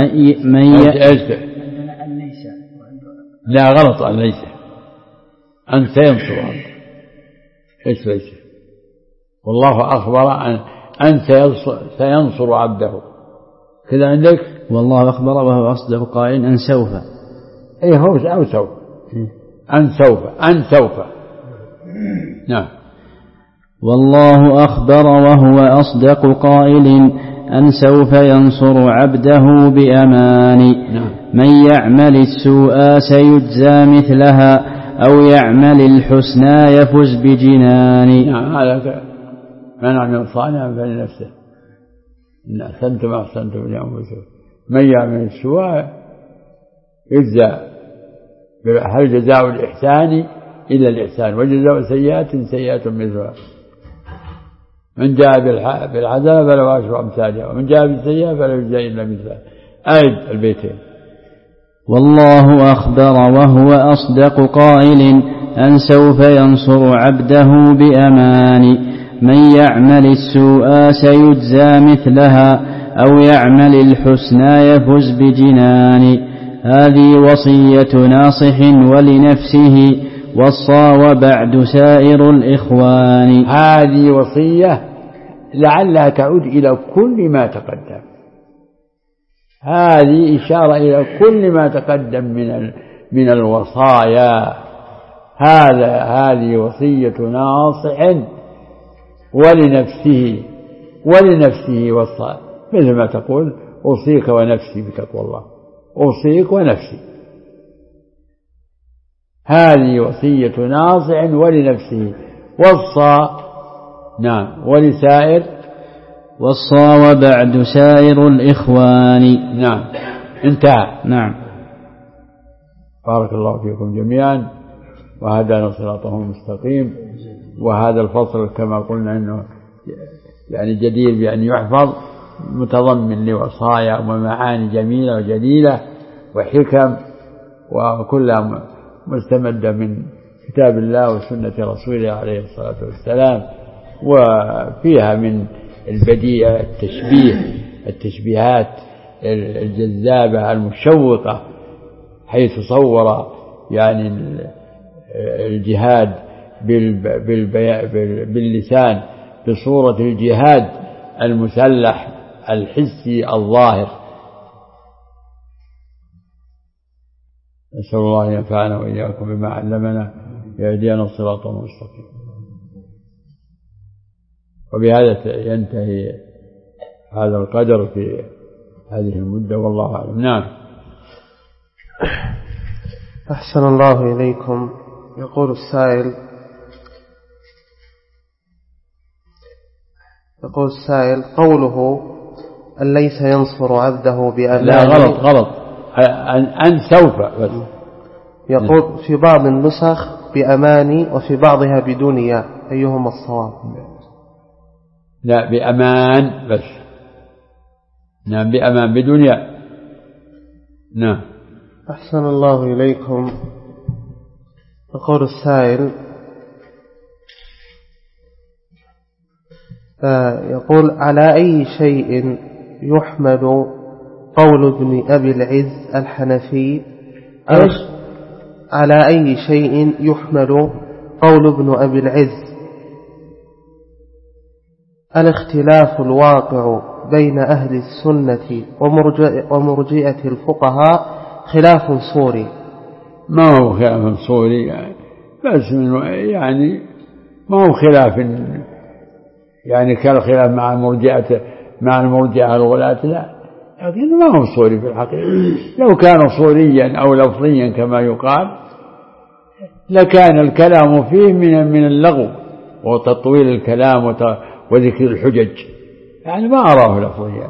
لا غلط، أن ليس، أن سينصر عبده. إيش ليس؟ والله أخبر أن سينصر عبده. كذا عندك. والله أخبر وهو أصدق قائل أن سوف. أي هو أو سوف. أن سوف. نعم. والله أخبر وهو أصدق قائل أن سوف ينصر عبده بأمان. نعم. من يعمل السوء سيجزى مثلها أو يعمل الحسنى يفز بجنان. نعم. هذا من عمل صالحا فلنفسه، إن أحسنتم أحسنتم لأنفسكم. من يعمل السوء يجزى. هل جزاء الإحسان إلا الإحسان، وجزاء سيئات مثلها. من جاء بالحسنة فله عشر أمثالها، ومن جاء بالسيئة فلا يجزى إلا مثلها. أعد البيتين. والله أخبر وهو أصدق قائل أن سوف ينصر عبده بأمان. من يعمل السوء سيجزى مثلها أو يعمل الحسنى يفز بجنان. هذه وصية ناصح ولنفسه وصى وبعد سائر الإخوان. هذه وصية لعلها تعود إلى كل ما تقدم. هذه إشارة إلى كل ما تقدم من الوصايا. هذه وصية ناصح ولنفسه وصى، مثل ما تقول أوصيك ونفسي بتقوى الله، أوصيك ونفسي. هذه وصية ناصح ولنفسه وصى. نعم. ولسائر وصى وبعد سائر الإخوان. نعم. انتهى. نعم. بارك الله فيكم جميعا وهدانا صراطه المستقيم. وهذا الفصل كما قلنا أنه يعني جدير بأن يحفظ، متضمن لوصايا ومعاني جميلة وجليلة وحكم، وكلها مستمدة من كتاب الله وسنة رسوله عليه الصلاة والسلام. وفيها من البديع التشبيهات الجذابة المشوقة، حيث صور يعني الجهاد باللسان بصورة الجهاد المسلح الحسي الظاهر. نسأل الله أن ينفعنا وإياكم بما علمنا يهدينا الصراط المستقيم. وبهذا ينتهي هذا القدر في هذه المدة، والله أعلم. نعم. أحسن الله إليكم. يقول السائل قوله أن ليس ينصر عبده بأمانه. لا، غلط أن سوف بس. يقول في بعض النسخ بأماني وفي بعضها بدنيا، أيهما الصواب؟ لا، بأمان بس. نعم، بأمان بدنيا. نعم. أحسن الله إليكم. يقول السائل يقول على أي شيء يحمل قول ابن أبي العز الحنفي؟ على أي شيء يحمل قول ابن أبي العز الاختلاف الواقع بين أهل السنة ومرجئة الفقهاء خلاف صوري؟ ما هو خلاف صوري يعني، بس يعني ما هو خلاف يعني كالخلاف مع المرجئة الغلاة، لا، لكن ما هو صوري في الحقيقة. لو كان صوريا أو لفظيا كما يقال لكان الكلام فيه من اللغو وتطويل الكلام وذكر الحجج، يعني ما أراه لفظيا.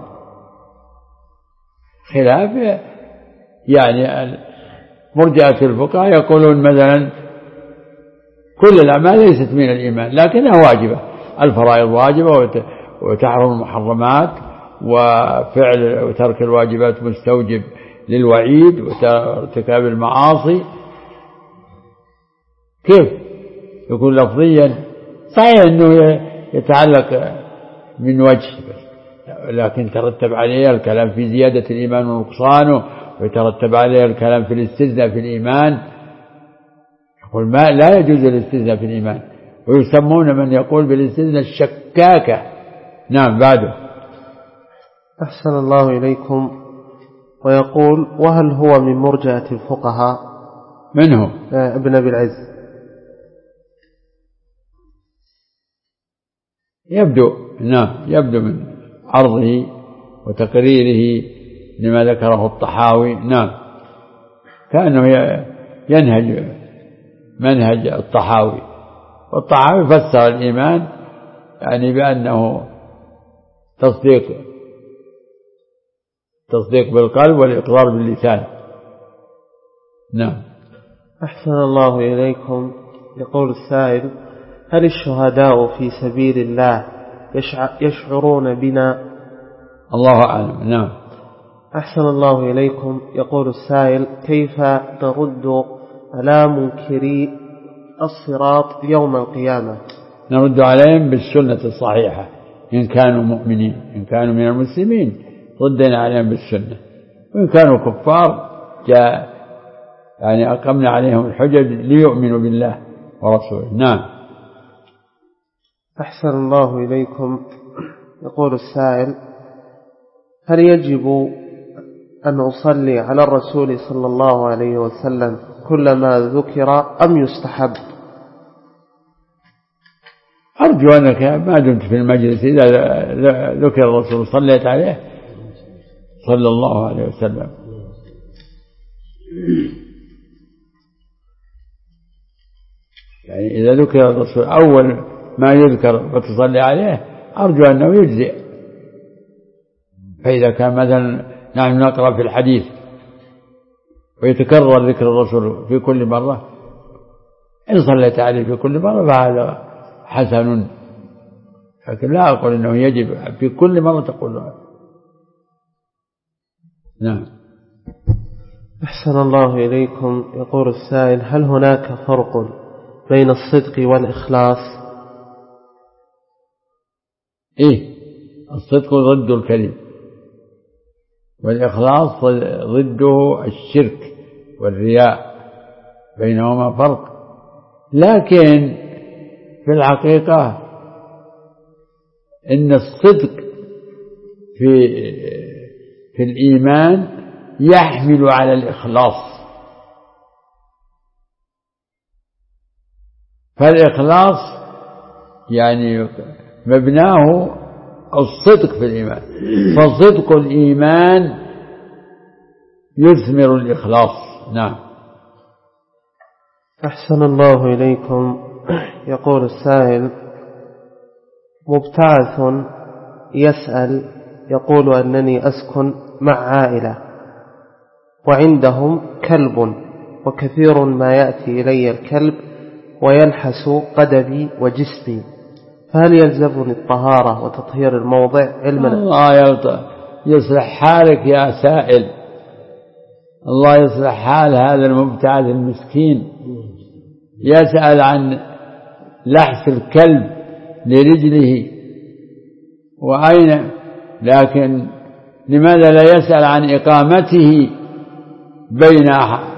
خلاف يعني مرجئة الفقهاء يقولون مثلا كل الأعمال ليست من الإيمان لكنها واجبة، الفرائض واجبة وتحرم المحرمات، وفعل وترك الواجبات مستوجب للوعيد، وارتكاب المعاصي. كيف يكون لفظيا؟ صحيح أنه يتعلق من وجه بس، لكن ترتب عليه الكلام في زيادة الإيمان ونقصانه، ويترتب عليه الكلام في الاستثناء في الإيمان. يقول ما لا يجوز الاستثناء في الإيمان، ويسمون من يقول بالاستثناء الشكاكة. نعم. بعده. أحسن الله إليكم. ويقول وهل هو من مرجئة الفقهاء؟ منه ابن أبي العز. يبدو من عرضه وتقريره لما ذكره الطحاوي. نعم، كأنه ينهج منهج الطحاوي، والطحاوي فسر الإيمان يعني بأنه تصديق بالقلب والإقرار باللسان. نعم. أحسن الله إليكم. يقول السائل هل الشهداء في سبيل الله يشعرون بنا؟ الله أعلم. نعم. أحسن الله إليكم. يقول السائل كيف نرد على منكري الصراط يوم القيامة؟ نرد عليهم بالسنة الصحيحة إن كانوا مؤمنين، إن كانوا من المسلمين ردنا عليهم بالسنة، وإن كانوا كفار يعني أقمنا عليهم الحجج ليؤمنوا بالله ورسوله. نعم. أحسن الله إليكم. يقول السائل هل يجب أن أصلي على الرسول صلى الله عليه وسلم كلما ذكر أم يستحب؟ أرجو أنك ما دمت في المجلس إذا ذكر الرسول صليت عليه صلى الله عليه وسلم. يعني إذا ذكر الرسول أول ما يذكر وتصلي عليه أرجو أنه يجزئ. فإذا كان مثلا نحن نقرأ في الحديث ويتكرر ذكر الرسول في كل مرة، إن صليت عليه في كل مرة فهذا حسن، لكن لا أقول أنه يجب في كل مرة تقول له. نعم. أحسن الله إليكم. يقول السائل هل هناك فرق بين الصدق والإخلاص؟ الصدق ضد الكذب، والإخلاص ضده الشرك والرياء، بينهما فرق. لكن في الحقيقة إن الصدق في الإيمان يحمل على الإخلاص، فالإخلاص يعني مبناه الصدق في الإيمان، فصدق الإيمان يثمر الإخلاص. نعم. أحسن الله إليكم. يقول السائل: مبتعث يسأل يقول أنني أسكن مع عائلة وعندهم كلب، وكثير ما يأتي إلي الكلب ويلحس قدمي وجسمي، فهل يلزمني الطهارة وتطهير الموضع علما؟ الله يصلح حالك يا سائل، الله يصلح حال هذا المبتعث المسكين، يسأل عن لحس الكلب لرجله وأين، لكن لماذا لا يسأل عن إقامته بين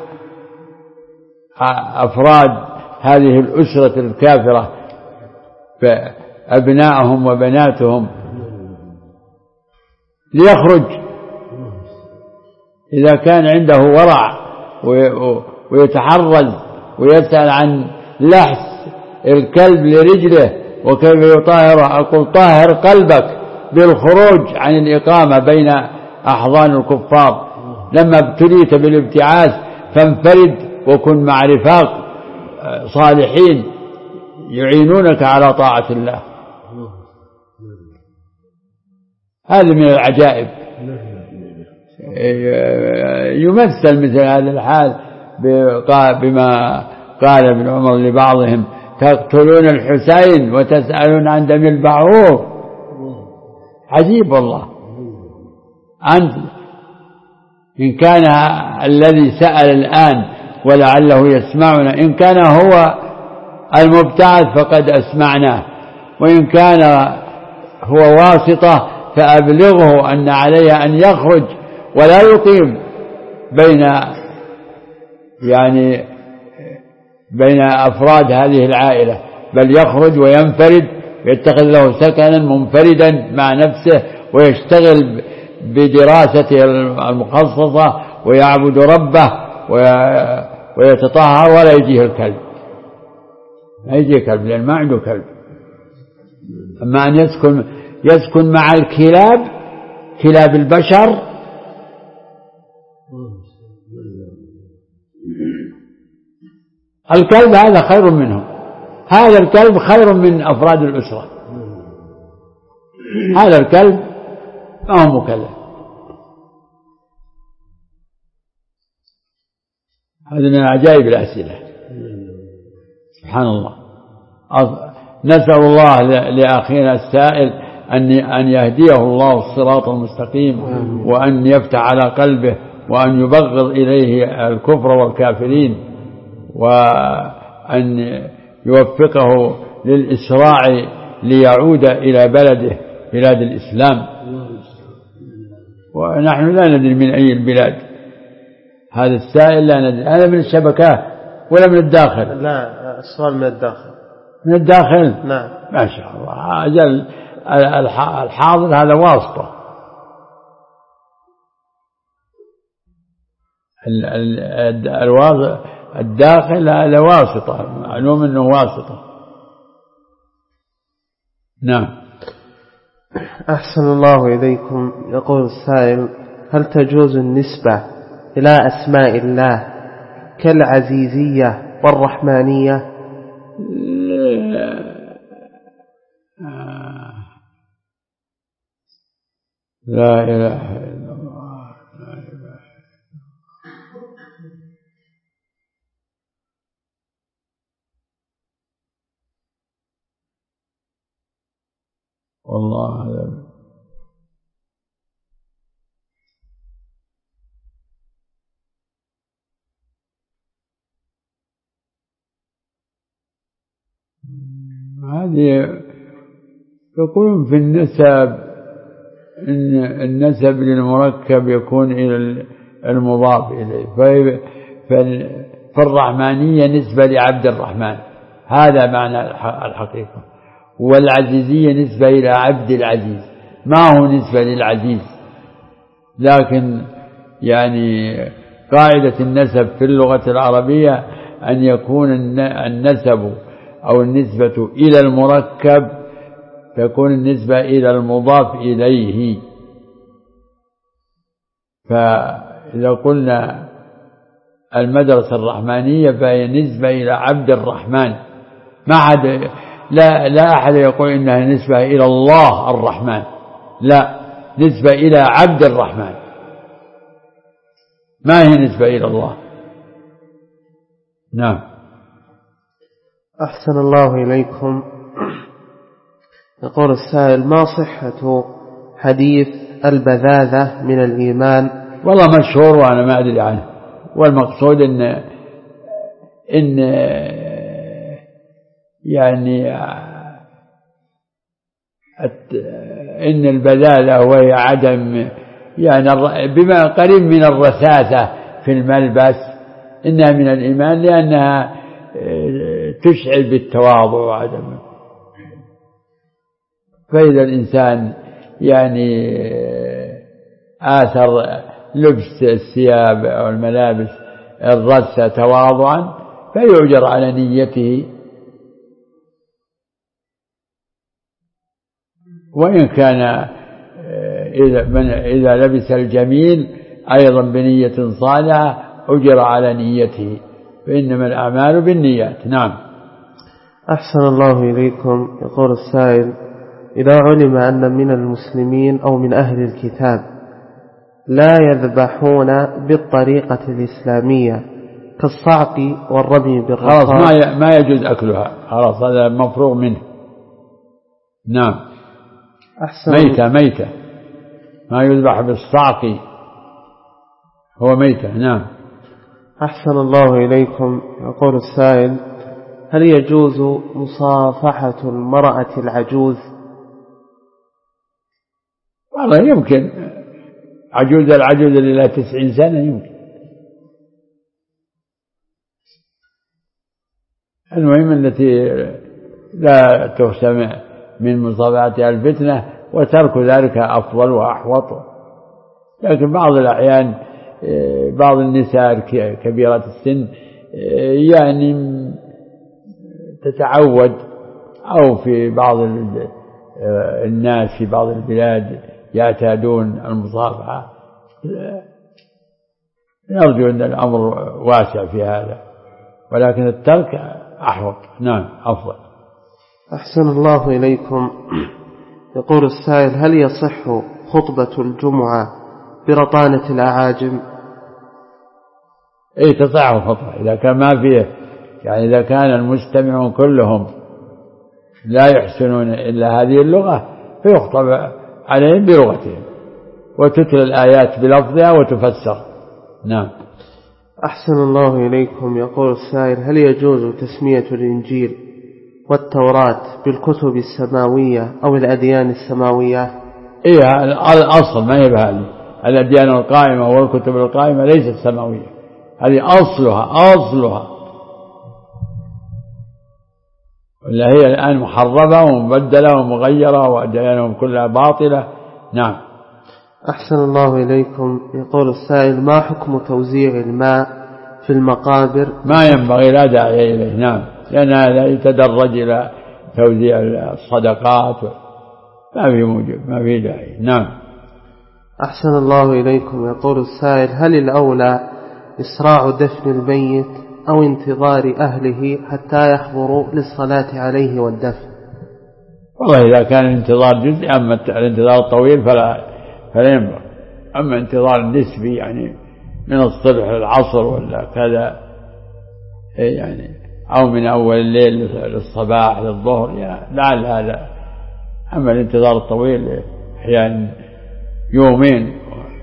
أفراد هذه الأسرة الكافرة أبنائهم وبناتهم ليخرج إذا كان عنده ورع ويتحرز ويسأل عن لحس الكلب لرجله وكيف يطهره. أقول طهر قلبك بالخروج عن الإقامة بين أحضان الكفار. لما ابتليت بالابتعاث فانفرد وكن مع رفاق صالحين يعينونك على طاعة الله. هذا من العجائب. يمثل مثل هذا الحال بما قال ابن عمر لبعضهم: تقتلون الحسين وتسألون عن دم البعوض. عجيب والله. أنت إن كان الذي سأل الآن ولعله يسمعنا، إن كان هو المبتعث فقد أسمعناه، وإن كان هو واسطة فأبلغه أن عليه أن يخرج ولا يقيم بين أفراد هذه العائلة، بل يخرج وينفرد ويتخذ له سكنا منفردا مع نفسه ويشتغل بدراسته المخصصة ويعبد ربه ويتطهر ولا يجيه الكلب. ما يجيه كلب لأن ما عنده كلب. أما أن يسكن مع الكلاب، كلاب البشر، الكلب هذا خير منهم. هذا الكلب خير من أفراد الأسرة. هذا الكلب ما هو مكلف. هذا من عجائب الأسئلة. سبحان الله. نسأل الله لأخينا السائل أن يهديه الله الصراط المستقيم، وأن يفتح على قلبه، وأن يبغض إليه الكفر والكافرين، وأن يوفقه للإسراع ليعود إلى بلده بلاد الإسلام. ونحن لا ندري من أي البلاد هذا السائل، لا ندري هذا من الشبكات ولا من الداخل؟ لا، السؤال من الداخل. من الداخل؟ نعم. ما شاء الله. أجل الحاضر هذا واسطة. الداخل هذا واسطة، معلوم أنه واسطة. نعم. أحسن الله إليكم. يقول السائل: هل تجوز النسبة إلى أسماء الله كالعزيزية والرحمانية؟ لا إله إلا الله. والله هذه يقولون في النسب إن النسب للمركب يكون إلى المضاف إليه، فالرحمانية نسبة لعبد الرحمن، هذا معنى الحقيقة، والعزيزية نسبة إلى عبد العزيز، ما هو نسبة للعزيز. لكن قاعدة النسب في اللغة العربية أن يكون النسب أو النسبة إلى المركب تكون النسبة إلى المضاف إليه. فإذا قلنا المدرسة الرحمانية فهي نسبة إلى عبد الرحمن، ما حد لا أحد يقول إنها نسبة إلى الله الرحمن، لا، نسبة إلى عبد الرحمن، ما هي نسبة إلى الله. نعم. أحسن الله إليكم. يقول السائل: ما صحة حديث البذاذة من الإيمان؟ والله مشهور وأنا ما أدري عنه، والمقصود إن يعني إن البذاذة وهي عدم يعني بما قريب من الرثاثة في الملبس، إنها من الإيمان لأنها تشعر بالتواضع وعدم. فإذا الإنسان يعني آثر لبس الثياب أو الملابس الرثة تواضعا فيؤجر على نيته، وإن كان إذا لبس الجميل أيضا بنية صالحة أجر على نيته، فإنما الأعمال بالنيات. نعم. أحسن الله إليكم. يقول السائل: إذا علم أن من المسلمين أو من أهل الكتاب لا يذبحون بالطريقة الإسلامية كالصعق والرمي بالرصاص، خلاص ما يجوز أكلها، خلاص هذا مفروغ منه. نعم. ميتة ما يذبح بالصعق، هو ميتة. نعم. أحسن الله إليكم. يقول السائل: هل يجوز مصافحة المرأة العجوز؟ والله يمكن، العجوز اللي لها 90 سنة يمكن. المهم التي لا تخشى من مصافحتها الفتنة، وترك ذلك أفضل وأحوط. لكن بعض الأحيان بعض النساء كبيرة السن يعني تتعود، أو في بعض الناس في بعض البلاد يعتادون المصافحة، نرجو أن الأمر واسع في هذا، ولكن الترك أحوط. نعم، أفضل. أحسن الله إليكم. يقول السائل: هل يصح خطبة الجمعة برطانة الأعاجم؟ تصح خطبة إذا كان ما فيه، يعني إذا كان المستمعون كلهم لا يحسنون إلا هذه اللغة فيخطب عليهم بلغتهم، وتتلى الآيات بلفظها وتفسر. نعم. أحسن الله إليكم. يقول السائل: هل يجوز تسمية الإنجيل والتوراة بالكتب السماوية أو الأديان السماوية؟ الأصل ما هي بهذه الأديان القائمة والكتب القائمة ليست سماوية، هذه أصلها ولا هي الآن محرفة ومبدلة ومغيرة وأديانهم كلها باطلة. نعم. أحسن الله إليكم. يقول السائل: ما حكم توزيع الماء في المقابر؟ ما ينبغي، لا داعي إليه. نعم، لأن هذا يتدرج إلى توزيع الصدقات، ما في داعي. نعم. أحسن الله إليكم. يقول السائل: هل الأولى إسراع دفن الميت أو انتظار أهله حتى يحضروا للصلاة عليه والدفن؟ والله إذا كان الانتظار جزء، أما الانتظار الطويل فلا ينبغي. أما انتظار نسبي يعني من الصبح للعصر ولا كذا يعني، أو من أول الليل للصباح للظهر، يعني لعل هذا. أما الانتظار الطويل أحيانا يومين.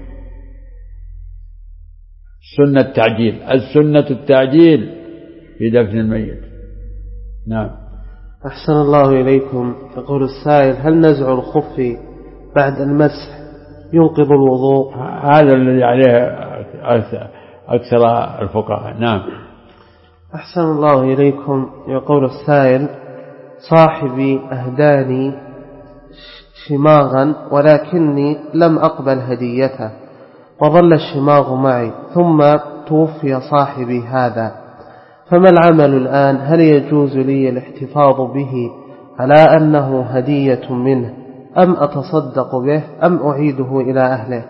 السنة التعجيل في دفن الميت. نعم. أحسن الله إليكم. يقول السائل: هل نزع الخف بعد المسح ينقض الوضوء؟ هذا الذي عليه أكثر الفقهاء. نعم. أحسن الله إليكم. يقول السائل: صاحبي أهداني شماغا ولكني لم أقبل هديته، وظل الشماغ معي، ثم توفي صاحبي هذا، فما العمل الآن؟ هل يجوز لي الاحتفاظ به على أنه هدية منه أم أتصدق به أم أعيده إلى أهله؟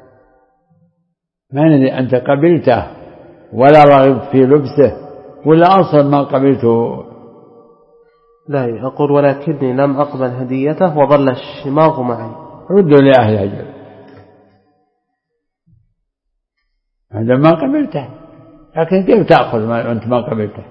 ما ندري أنت قبلته ولا رغبت في لبسه ولا أصلا ما قبلته؟ لا، أقول ولكني لم أقبل هديته وظل الشماغ معي. ردوا لأهله أجل، هذا ما قبلته، لكن كيف تأخذ ما أنت ما قبلته؟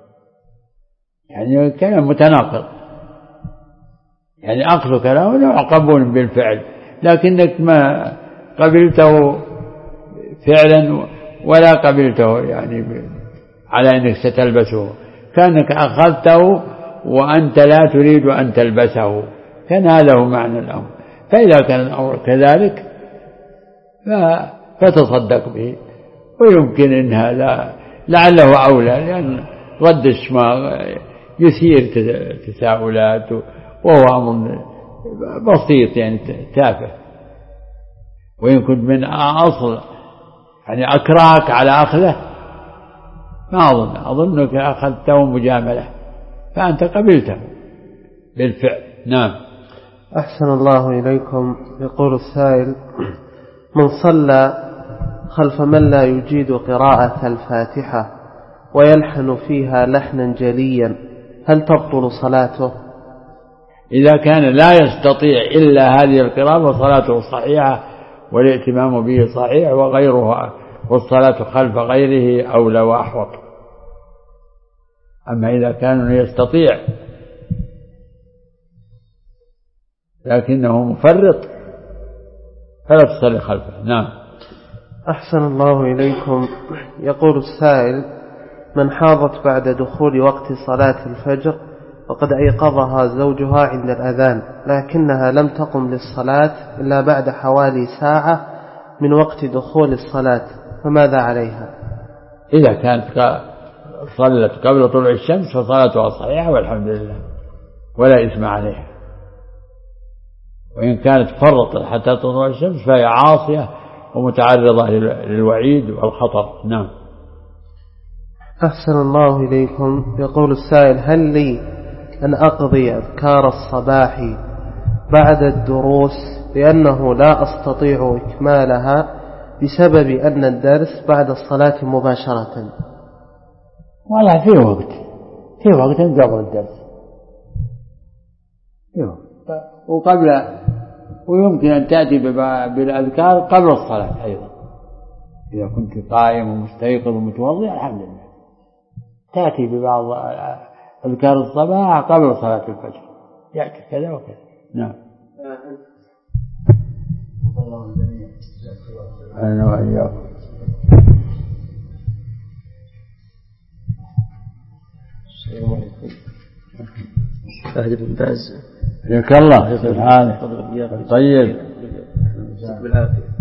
يعني كلام متناقض، يعني أخذ كلامه وعقبون بالفعل، لكنك ما قبلته فعلا ولا قبلته يعني على أنك ستلبسه، كأنك أخذته وأنت لا تريد أن تلبسه، كان هذا هو معنى الأمر. فإذا كان الأمر كذلك فتصدق به، ويمكن إن هذا لعله أولى، لأن رد الشماغ يثير تساؤلات وهو أمر بسيط يعني تافه، وإن كنت من أصل يعني أكرهك على أخذه ما أظنك أخذته مجاملة، فأنت قبلته بالفعل. نعم. أحسن الله إليكم. يقول السائل: من صلى خلف من لا يجيد قراءة الفاتحة ويلحن فيها لحنا جليا هل تبطل صلاته؟ إذا كان لا يستطيع إلا هذه القراءة فصلاته صحيحة والائتمام به صحيح وغيرها، والصلاة خلف غيره أولى وأحوط. أما إذا كان يستطيع لكنه مفرط فلا تصلي خلفه. نعم. أحسن الله إليكم. يقول السائل: من حاضت بعد دخول وقت صلاة الفجر وقد أيقظها زوجها عند الأذان لكنها لم تقم للصلاة إلا بعد حوالي ساعة من وقت دخول الصلاة، فماذا عليها؟ إذا كانت صلت قبل طلوع الشمس فصلاتها صحيحة والحمد لله ولا إثم عليها، وإن كانت فرطت حتى طلوع الشمس فهي عاصية ومتعرضة للوعيد والخطر. نعم. أحسن الله إليكم. يقول السائل: هل لي أن أقضي أذكار الصباح بعد الدروس لأنه لا أستطيع إكمالها بسبب أن الدرس بعد الصلاة مباشرة؟ والله في وقت قبل الدرس ويمكن أن تأتي بالأذكار قبل الصلاة أيضا، إذا كنت قائم ومستيقظ ومتوضئ الحمد لله تأتي ببعض أذكار الصباح قبل صلاة الفجر، يأتي كذا وكذا. نعم. أنا وإياكم. السلام عليكم. فهد بن باز. حياك الله. سبحانه. طيب. بالعافية.